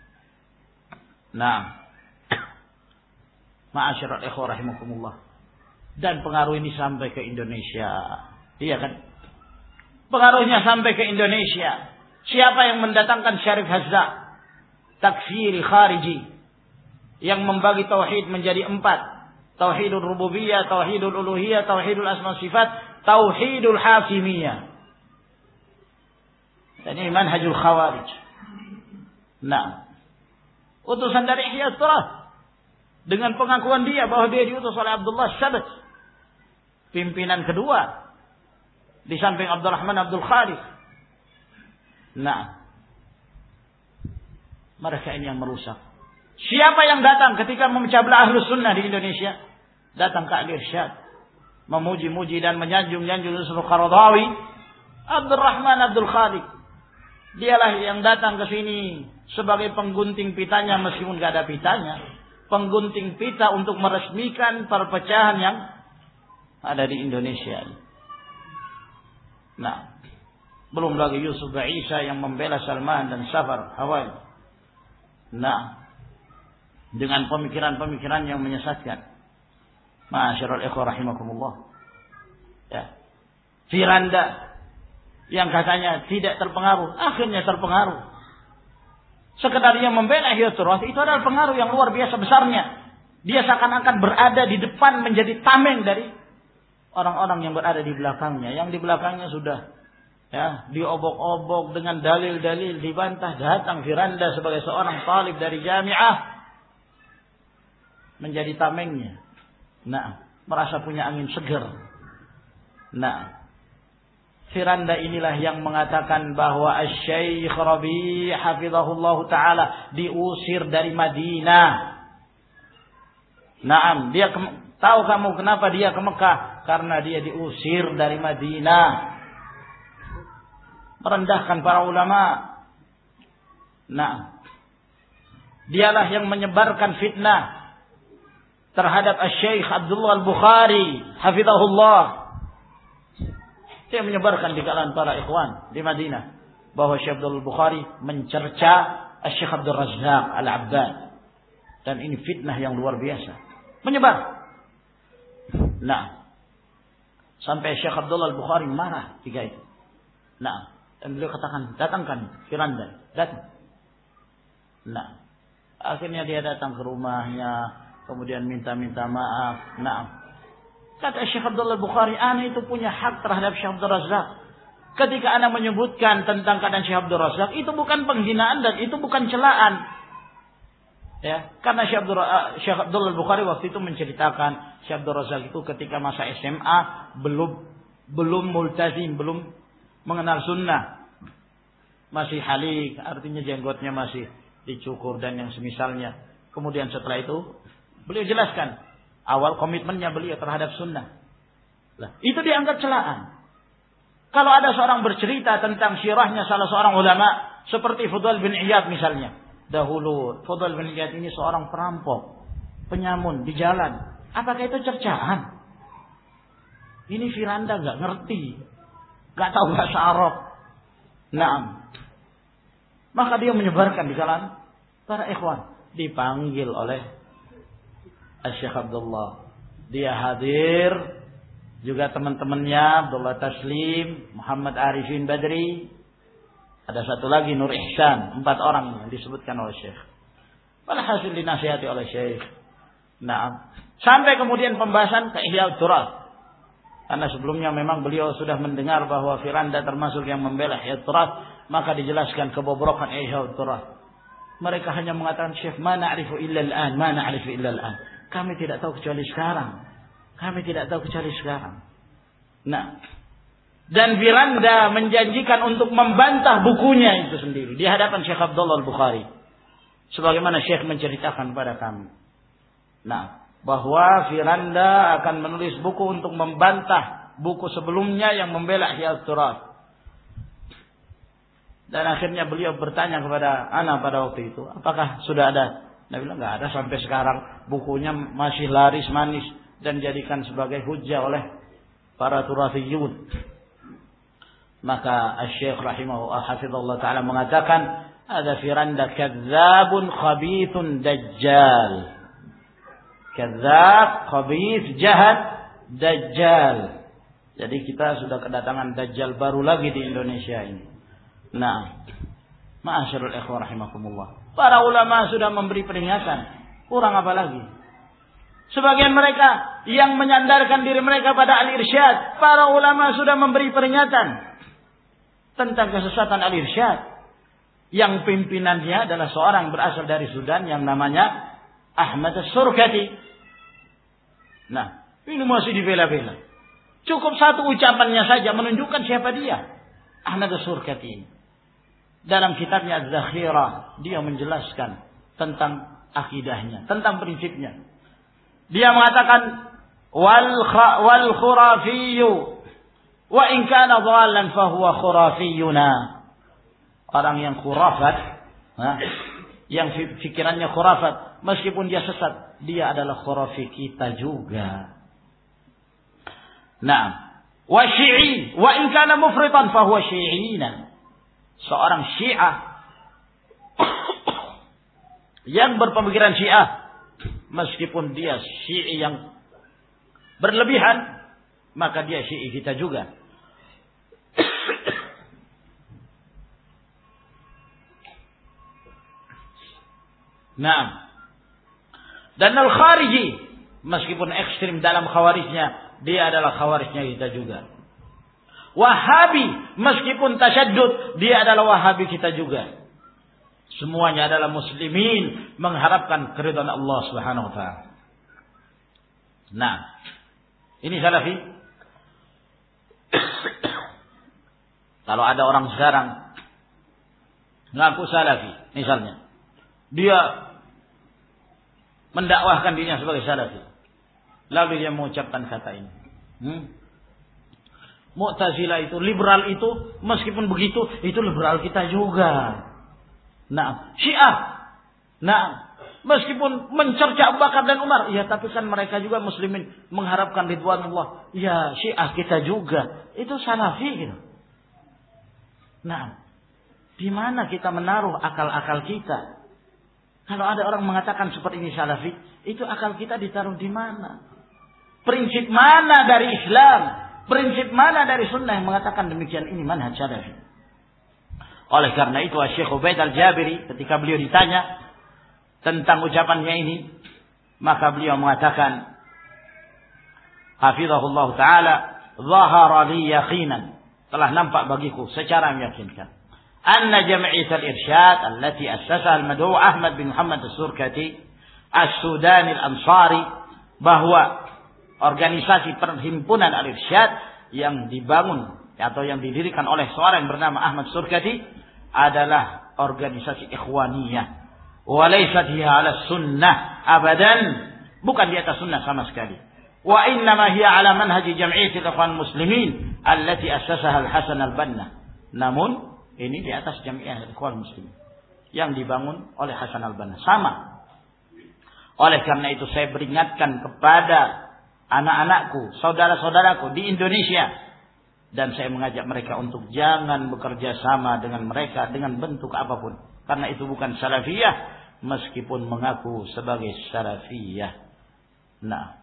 Nah, ma'asyiral ikhwah rahimakumullah. Dan pengaruh ini sampai ke Indonesia. Iya kan? Pengaruhnya sampai ke Indonesia. Siapa yang mendatangkan Syarif Hazza? Takfiri khariji. Yang membagi tauhid menjadi 4. Tauhidul rububiyah, tauhidul uluhiyah, tauhidul asma sifat, tauhidul hakimiyah. Dan ini manhajul khawarij. Nah, utusan dari Ihya Ut-Turad. Dengan pengakuan dia bahwa dia diutus oleh Abdullah Sabat. Pimpinan kedua. Di samping Abdurrahman Abdul Khalid. Nah, mereka ini yang merusak. Siapa yang datang ketika memecah belah Ahlus Sunnah di Indonesia? Datang ke Al-Irsyad. Memuji-muji dan menyanjung-nyanjung Yusuf Qaradawi. Abdurrahman Abdul Khalid. Dialah yang datang ke sini sebagai penggunting pitanya meskipun gak ada pitanya. Penggunting pita untuk meresmikan perpecahan yang ada di Indonesia. Nah, belum lagi Yusuf Isa yang membela Salman dan Safar Hawali. Nah, dengan pemikiran-pemikiran yang menyesatkan. Ma'asyiral ikhwah rahimakumullah. Ya. Firanda yang katanya tidak terpengaruh, akhirnya terpengaruh. Sekedar dia membela Ihya Ut-Turad itu adalah pengaruh yang luar biasa besarnya. Dia seakan-akan berada di depan menjadi tameng dari orang-orang yang berada di belakangnya. Yang di belakangnya sudah ya diobok-obok dengan dalil-dalil, dibantah. Datang Firanda sebagai seorang talib dari jamiah menjadi tamengnya. Nah, merasa punya angin segar. Nah, Firanda inilah yang mengatakan bahwa Asy-Syaikh Rabi' hafizahullahu taala diusir dari Madinah. Naam, dia tahu kamu kenapa dia ke Mekah? Karena dia diusir dari Madinah. Merendahkan para ulama. Nah, dialah yang menyebarkan fitnah terhadap Asy-Syaikh Abdullah Al-Bukhari hafizahullah. Dia menyebarkan di kalangan para ikhwan di Madinah bahwa Syekh Abdul Bukhari mencerca Syekh Abdul Razzaq Al-Abbad. Dan ini fitnah yang luar biasa. Menyebar. Nah, sampai Syekh Abdullah Al-Bukhari marah tiga itu. Nah, dan beliau katakan, datangkan Firanda, datang. Nah, akhirnya dia datang ke rumahnya, kemudian minta maaf. Nah, kata Syekh Abdullah Bukhari, ana itu punya hak terhadap Syekh Abdul Razzaq. Ketika ana menyebutkan tentang keadaan Syekh Abdul Razzaq, itu bukan penghinaan dan itu bukan celaan. Ya, karena Syekh Abdullah Bukhari waktu itu menceritakan Syekh Abdul Razzaq itu ketika masa SMA belum multazim, belum mengenal sunnah. Masih halik, artinya jenggotnya masih dicukur dan yang semisalnya. Kemudian setelah itu beliau jelaskan awal komitmennya beliau terhadap sunnah. Lah, itu dianggap celaan. Kalau ada seorang bercerita tentang sirahnya salah seorang ulama seperti Fudail bin Iyad misalnya. Dahulu Fudail bin Iyad ini seorang perampok, penyamun di jalan. Apakah itu cercaan? Ini Firanda enggak ngerti. Enggak tahu bahasa Arab. Naam. Maka dia menyebarkan di kalangan para ikhwan. Dipanggil oleh Syekh Abdullah. Dia hadir juga teman-temannya Abdullah Taslim, Muhammad Arifin Badri, ada satu lagi Nur Ihsan, 4 orang yang disebutkan oleh Syekh. Walhasil dinasihati oleh Syekh. Nah, sampai kemudian pembahasan ke Ihya Turas. Karena sebelumnya memang beliau sudah mendengar bahwa Firanda termasuk yang membela Ihya Turas, maka dijelaskan kebobrokan Ihya Turas. Mereka hanya mengatakan, Syekh, ma na'rifu illa al-an, ma na'rifu illa al-an. Kami tidak tahu kecuali sekarang. Kami tidak tahu kecuali sekarang. Nah, dan Firanda menjanjikan untuk membantah bukunya itu sendiri di hadapan Syekh Abdullah Al-Bukhari. Sebagaimana Syekh menceritakan kepada kami. Nah, bahwa Firanda akan menulis buku untuk membantah buku sebelumnya yang membela Ihya Turas. Dan akhirnya beliau bertanya kepada ana pada waktu itu, apakah sudah ada? Dia bilang enggak ada sampai sekarang. Bukunya masih laris manis dan dijadikan sebagai hujjah oleh para turathiyun. Maka Asy-Syaikh rahimahullah hafizallahu taala mengatakan, ada Firanda kadzabun khabithun dajjal. Kadzab, khabith, jahat, dajjal. Jadi kita sudah kedatangan dajjal baru lagi di Indonesia ini. Nah, ma'asyiral ikhwah rahimakumullah. Para ulama sudah memberi peringatan. Kurang apa lagi? Sebagian mereka yang menyandarkan diri mereka pada al-irsyad, para ulama sudah memberi peringatan tentang kesesatan al-irsyad. Yang pimpinannya adalah seorang berasal dari Sudan yang namanya Ahmad As-Surkati. Nah, ini masih dibela-bela. Cukup satu ucapannya saja menunjukkan siapa dia. Ahmad As-Surkati ini. Dalam kitabnya Az-Zakhirah, dia menjelaskan tentang akidahnya, tentang prinsipnya. Dia mengatakan, wal khurafiyyu wa in kana dhalan fa huwa khurafiyuna. Orang yang khurafat, yang fikirannya khurafat, meskipun dia sesat, dia adalah khurafi kita juga. Nah, wa syi'i wa in kana mufritan fa huwa syi'ina. Seorang Syiah yang berpemikiran Syiah, meskipun dia Syi'i yang berlebihan, maka dia Syi'i kita juga. Nah, dan Al-Khariji, meskipun ekstrim dalam khawarijnya, dia adalah khawarijnya kita juga. Wahabi, meskipun tasyaddud, dia adalah Wahabi kita juga. Semuanya adalah muslimin mengharapkan keridhaan Allah Subhanahu wa taala. Nah, ini salafi. Kalau ada orang sekarang ngaku salafi, misalnya, dia mendakwahkan dirinya sebagai salafi, lalu dia mengucapkan kata ini. Mu'tazilah itu, liberal itu, meskipun begitu, itu liberal kita juga. Nah, Syiah, nah, meskipun mencerca Abu Bakar dan Umar, ya tapi kan mereka juga muslimin mengharapkan ridwanullah. Ya, Syiah kita juga, itu salafi gitu. Nah, di mana kita menaruh akal-akal kita? Kalau ada orang mengatakan seperti ini salafi, itu akal kita ditaruh di mana? Prinsip mana dari Islam? Prinsip mana dari sunnah yang mengatakan demikian? Ini manhaj salafi. Oleh karena itu Syekh Ubaid Al-Jabiri ketika beliau ditanya tentang ucapannya ini, maka beliau mengatakan, hafizahullah ta'ala, zahara li yaqinan, telah nampak bagiku secara meyakinkan, anna jam'iyyat al-irsyad allati assasaha al-mad'u Ahmad bin Muhammad As-Surkati As-Sudani Al-Ansari, bahwa organisasi perhimpunan al-irsyad yang dibangun atau yang didirikan oleh seorang yang bernama Ahmad Surkati adalah organisasi ikhwaniyah. Wa laysat hiya 'ala sunnah abadan, bukan di atas sunnah sama sekali. Wa innama hiya 'ala manhaji jam'iyyati al-ikhwan muslimin allati assasaha al-Hasan al-Banna. Namun ini di atas Jami'ah al-Ikhwan Muslimin yang dibangun oleh Hasan al-Banna. Sama. Oleh karena itu saya peringatkan kepada anak-anakku, saudara-saudaraku di Indonesia, dan saya mengajak mereka untuk jangan bekerja sama dengan mereka dengan bentuk apapun, karena itu bukan salafiyah meskipun mengaku sebagai salafiyah. Nah,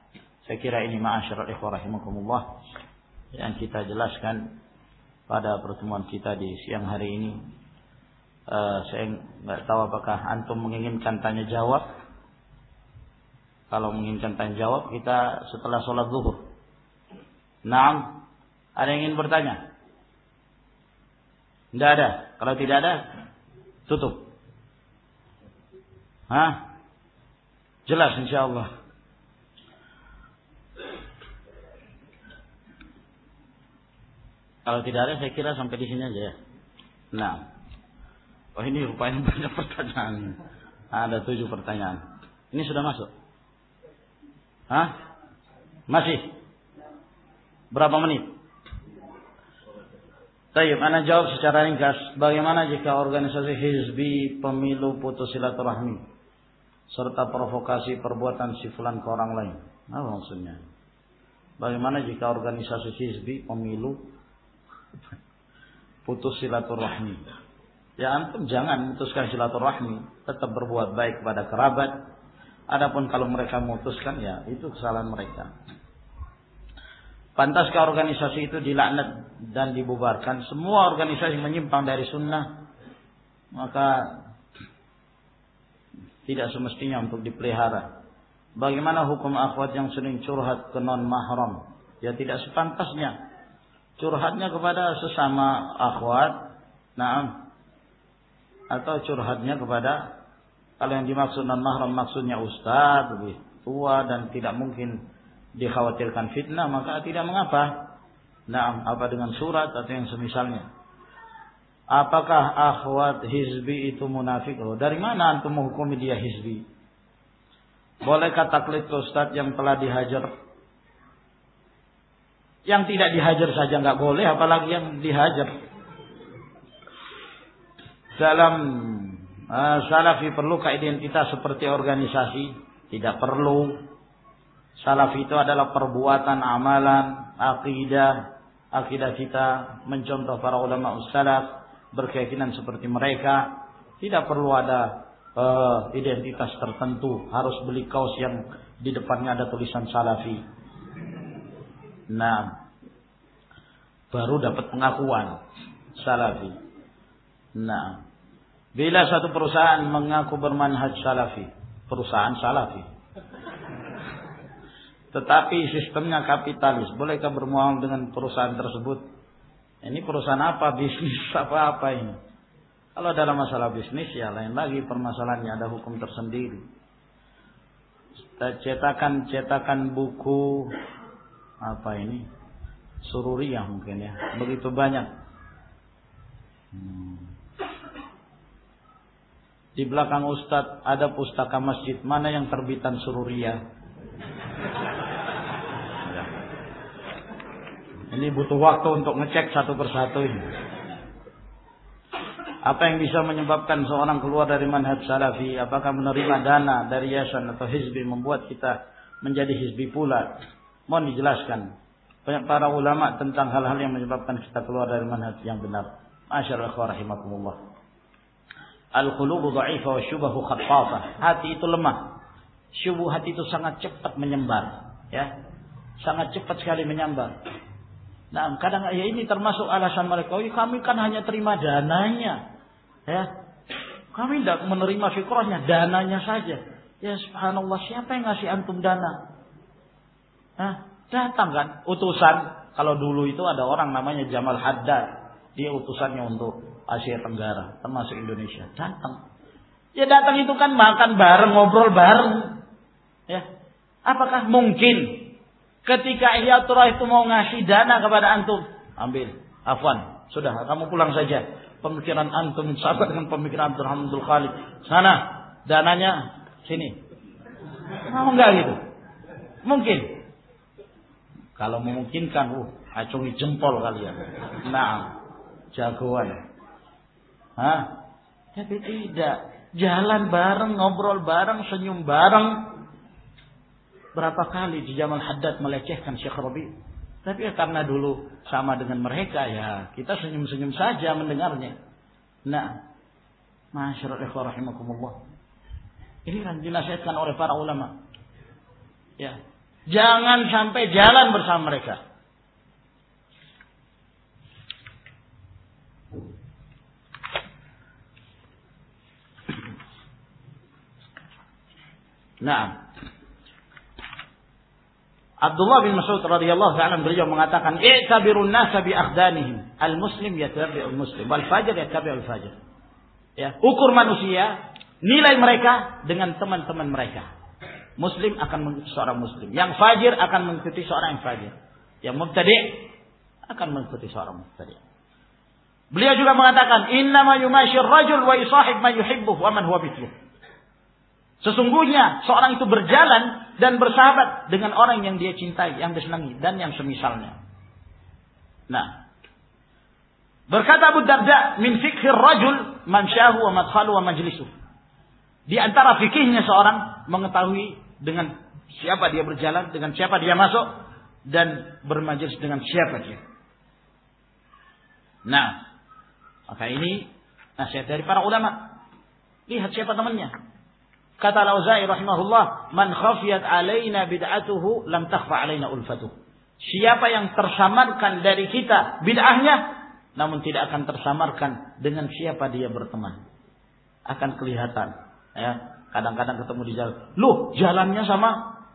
Saya kira ini ma'asyiral ikhwah rahimakumullah yang kita jelaskan pada pertemuan kita di siang hari ini. Saya nggak tahu apakah antum menginginkan tanya jawab. Kalau menginginkan tanya jawab, kita setelah sholat zuhur. Naam, ada yang ingin bertanya? Tidak ada. Kalau tidak ada, tutup. Jelas insyaallah. Kalau tidak ada, saya kira sampai di sini aja ya. Nah, ini rupanya banyak pertanyaan. Ada 7 pertanyaan. Ini sudah masuk? Masih? Berapa menit? Baik, ana jawab secara ringkas. Bagaimana jika organisasi hizbi pemilu putus silaturahmi serta provokasi perbuatan si fulan ke orang lain? Apa maksudnya? Bagaimana jika organisasi hizbi pemilu putus silaturahmi? Ya antum jangan memutuskan silaturahmi, tetap berbuat baik kepada kerabat. Adapun kalau mereka memutuskan, ya itu kesalahan mereka. Pantaskah organisasi itu dilaknat dan dibubarkan? Semua organisasi yang menyimpang dari sunnah, maka tidak semestinya untuk dipelihara. Bagaimana hukum akhwat yang sering curhat ke non mahram? Ya tidak sepantasnya. Curhatnya kepada sesama akhwat, atau curhatnya kepada, kalau yang dimaksud non mahram maksudnya ustaz lebih tua dan tidak mungkin dikhawatirkan fitnah, maka tidak mengapa. Apa dengan surat atau yang semisalnya. Apakah akhwat hizbi itu munafik? Dari mana antum menghukumi dia hizbi? Bolehkah taklid ke ustaz yang telah dihajar? Yang tidak dihajar saja nggak boleh, apalagi yang dihajar. Dalam salafi perlukah identitas seperti organisasi? Tidak perlu. Salafi itu adalah perbuatan, amalan, akidah kita mencontoh para ulama salaf, berkeyakinan seperti mereka. Tidak perlu ada identitas tertentu, harus beli kaos yang di depannya ada tulisan salafi. Baru dapat pengakuan salafi. Bila satu perusahaan mengaku bermanhaj salafi, perusahaan salafi, tetapi sistemnya kapitalis, bolehkah bermuamalah dengan perusahaan tersebut? Ini perusahaan apa? Bisnis apa ini? Kalau dalam masalah bisnis ya lain lagi permasalahannya, ada hukum tersendiri. Cetakan buku apa ini? Sururiyah mungkin ya. Begitu banyak. Di belakang Ustadz ada pustaka masjid. Mana yang terbitan Sururiyah? Ini butuh waktu untuk ngecek satu persatu ini. Apa yang bisa menyebabkan seorang keluar dari manhaj salafi? Apakah menerima dana dari yayasan atau hizbi membuat kita menjadi hizbi pula? Mohon dijelaskan banyak para ulama tentang hal-hal yang menyebabkan kita keluar dari manhaj yang benar. Masyaallah rahimakumullah. Al-qulubu dha'ifah wa syubahu khattafah. Hati itu lemah. Syubhat itu sangat cepat menyembar, ya. Sangat cepat sekali menyambar. Kadang ya ini termasuk alasan mereka, kami kan hanya terima dananya. Ya. Kami tidak menerima fikrahnya, dananya saja. Ya subhanallah, siapa yang ngasih antum dana? Datang kan utusan. Kalau dulu itu ada orang namanya Jamal Haddad, dia utusannya untuk Asia Tenggara, termasuk Indonesia. Datang. Ya datang itu kan makan bareng, ngobrol bareng. Ya. Apakah mungkin ketika Ihyaturah itu mau ngasih dana kepada antum, ambil, afwan, sudah kamu pulang saja. Pemikiran antum sama dengan pemikiran Abdul Khalid. Sana, dananya sini. Mau enggak gitu? Mungkin. Kalau memungkinkan, acungi jempol kalian. Jagoan. Tapi tidak. Jalan bareng, ngobrol bareng, senyum bareng. Berapa kali di Jamal Haddad melecehkan Syekh Rabi. Tapi ya karena dulu sama dengan mereka, ya kita senyum-senyum saja mendengarnya. Masyaallah rahimakumullah. Ini kan dinasihatkan oleh para ulama. Ya. Jangan sampai jalan bersama mereka. Nah, Abdullah bin Mas'ud radhiyallahu ta'ala beliau mengatakan, "I'tabirun nasa bi akhdanihim. Al-muslim yatabi'ul muslim, wal fajir yatabi'ul fajir." Ya, ukur manusia, nilai mereka dengan teman-teman mereka. Muslim akan mengikuti seorang muslim, yang fajir akan mengikuti seorang yang fajir, yang mubtadi' akan mengikuti seorang mubtadi'. Beliau juga mengatakan, "Innama yumashir rajul wa yusahib man yuhibbuh wa man huwa mithluh." Sesungguhnya seorang itu berjalan dan bersahabat dengan orang yang dia cintai, yang disenangi, dan yang semisalnya. Nah, berkata Abu Darda, "Min fikhir rajul mamsyahu wa madkhalu wa majlisuh." Di antara fikihnya seorang mengetahui dengan siapa dia berjalan, dengan siapa dia masuk, dan bermajelis dengan siapa dia. Nah, maka ini nasihat dari para ulama. Lihat siapa temannya. Kata Al-Auza'i rahimahullah, "Man khafiyat alaina bid'atuhu lam takhfa alaina ulfatuh." Siapa yang tersamarkan dari kita bid'ahnya, namun tidak akan tersamarkan dengan siapa dia berteman. Akan kelihatan. Ya, kadang-kadang ketemu di jalan, loh jalannya sama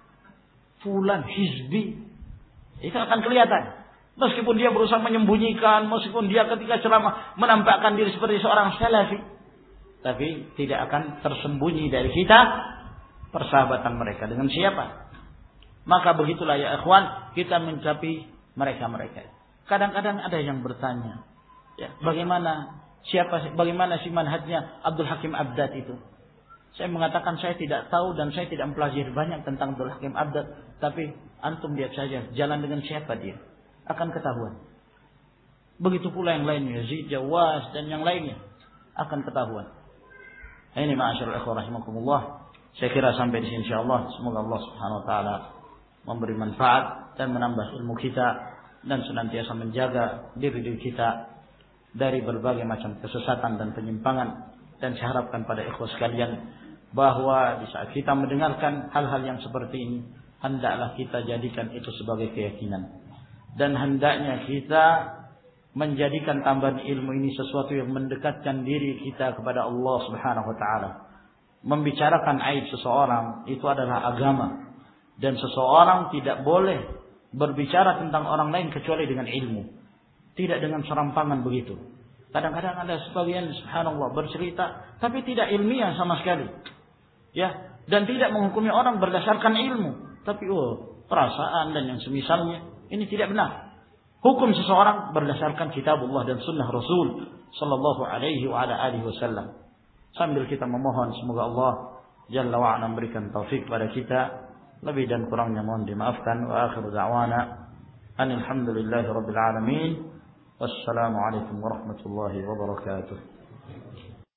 fulan hizbi. Itu akan kelihatan. Meskipun dia berusaha menyembunyikan, meskipun dia ketika ceramah menampakkan diri seperti seorang salafi, tapi tidak akan tersembunyi dari kita persahabatan mereka dengan siapa. Maka begitulah ya ikhwan, kita mencapai mereka-mereka. Kadang-kadang ada yang bertanya, ya, bagaimana si manhajnya Abdul Hakim Abdad itu? Saya mengatakan saya tidak tahu dan saya tidak mempelajari banyak tentang Abdul Hakim Abdad, tapi antum lihat saja jalan dengan siapa dia, akan ketahuan. Begitu pula yang lainnya, Yazid, Jawas dan yang lainnya akan ketahuan. Ini ma'asyiral ikhwah rahimakumullah. Saya kira sampai di sini insyaallah. Semoga Allah Subhanahu wa taala memberi manfaat dan menambah ilmu kita dan senantiasa menjaga diri kita dari berbagai macam kesesatan dan penyimpangan. Dan saya harapkan pada ikhwah sekalian bahwa di saat kita mendengarkan hal-hal yang seperti ini, hendaklah kita jadikan itu sebagai keyakinan. Dan hendaknya kita menjadikan tambahan ilmu ini sesuatu yang mendekatkan diri kita kepada Allah Subhanahu wa taala. Membicarakan aib seseorang itu adalah agama, dan seseorang tidak boleh berbicara tentang orang lain kecuali dengan ilmu, tidak dengan serampangan begitu. Kadang-kadang ada sebagian subhanallah bercerita tapi tidak ilmiah sama sekali. Ya, dan tidak menghukumi orang berdasarkan ilmu, tapi perasaan dan yang semisalnya. Ini tidak benar. Hukum seseorang berdasarkan kitabullah dan sunnah Rasul sallallahu alaihi wa ala alihi wasallam. Sambil kita memohon semoga Allah Jalla wa ala memberikan taufik pada kita. Lebih dan kurangnya mohon dimaafkan. Wa akhiru da'wana alhamdulillahi rabbil alamin. Wassalamu alaikum warahmatullahi wabarakatuh.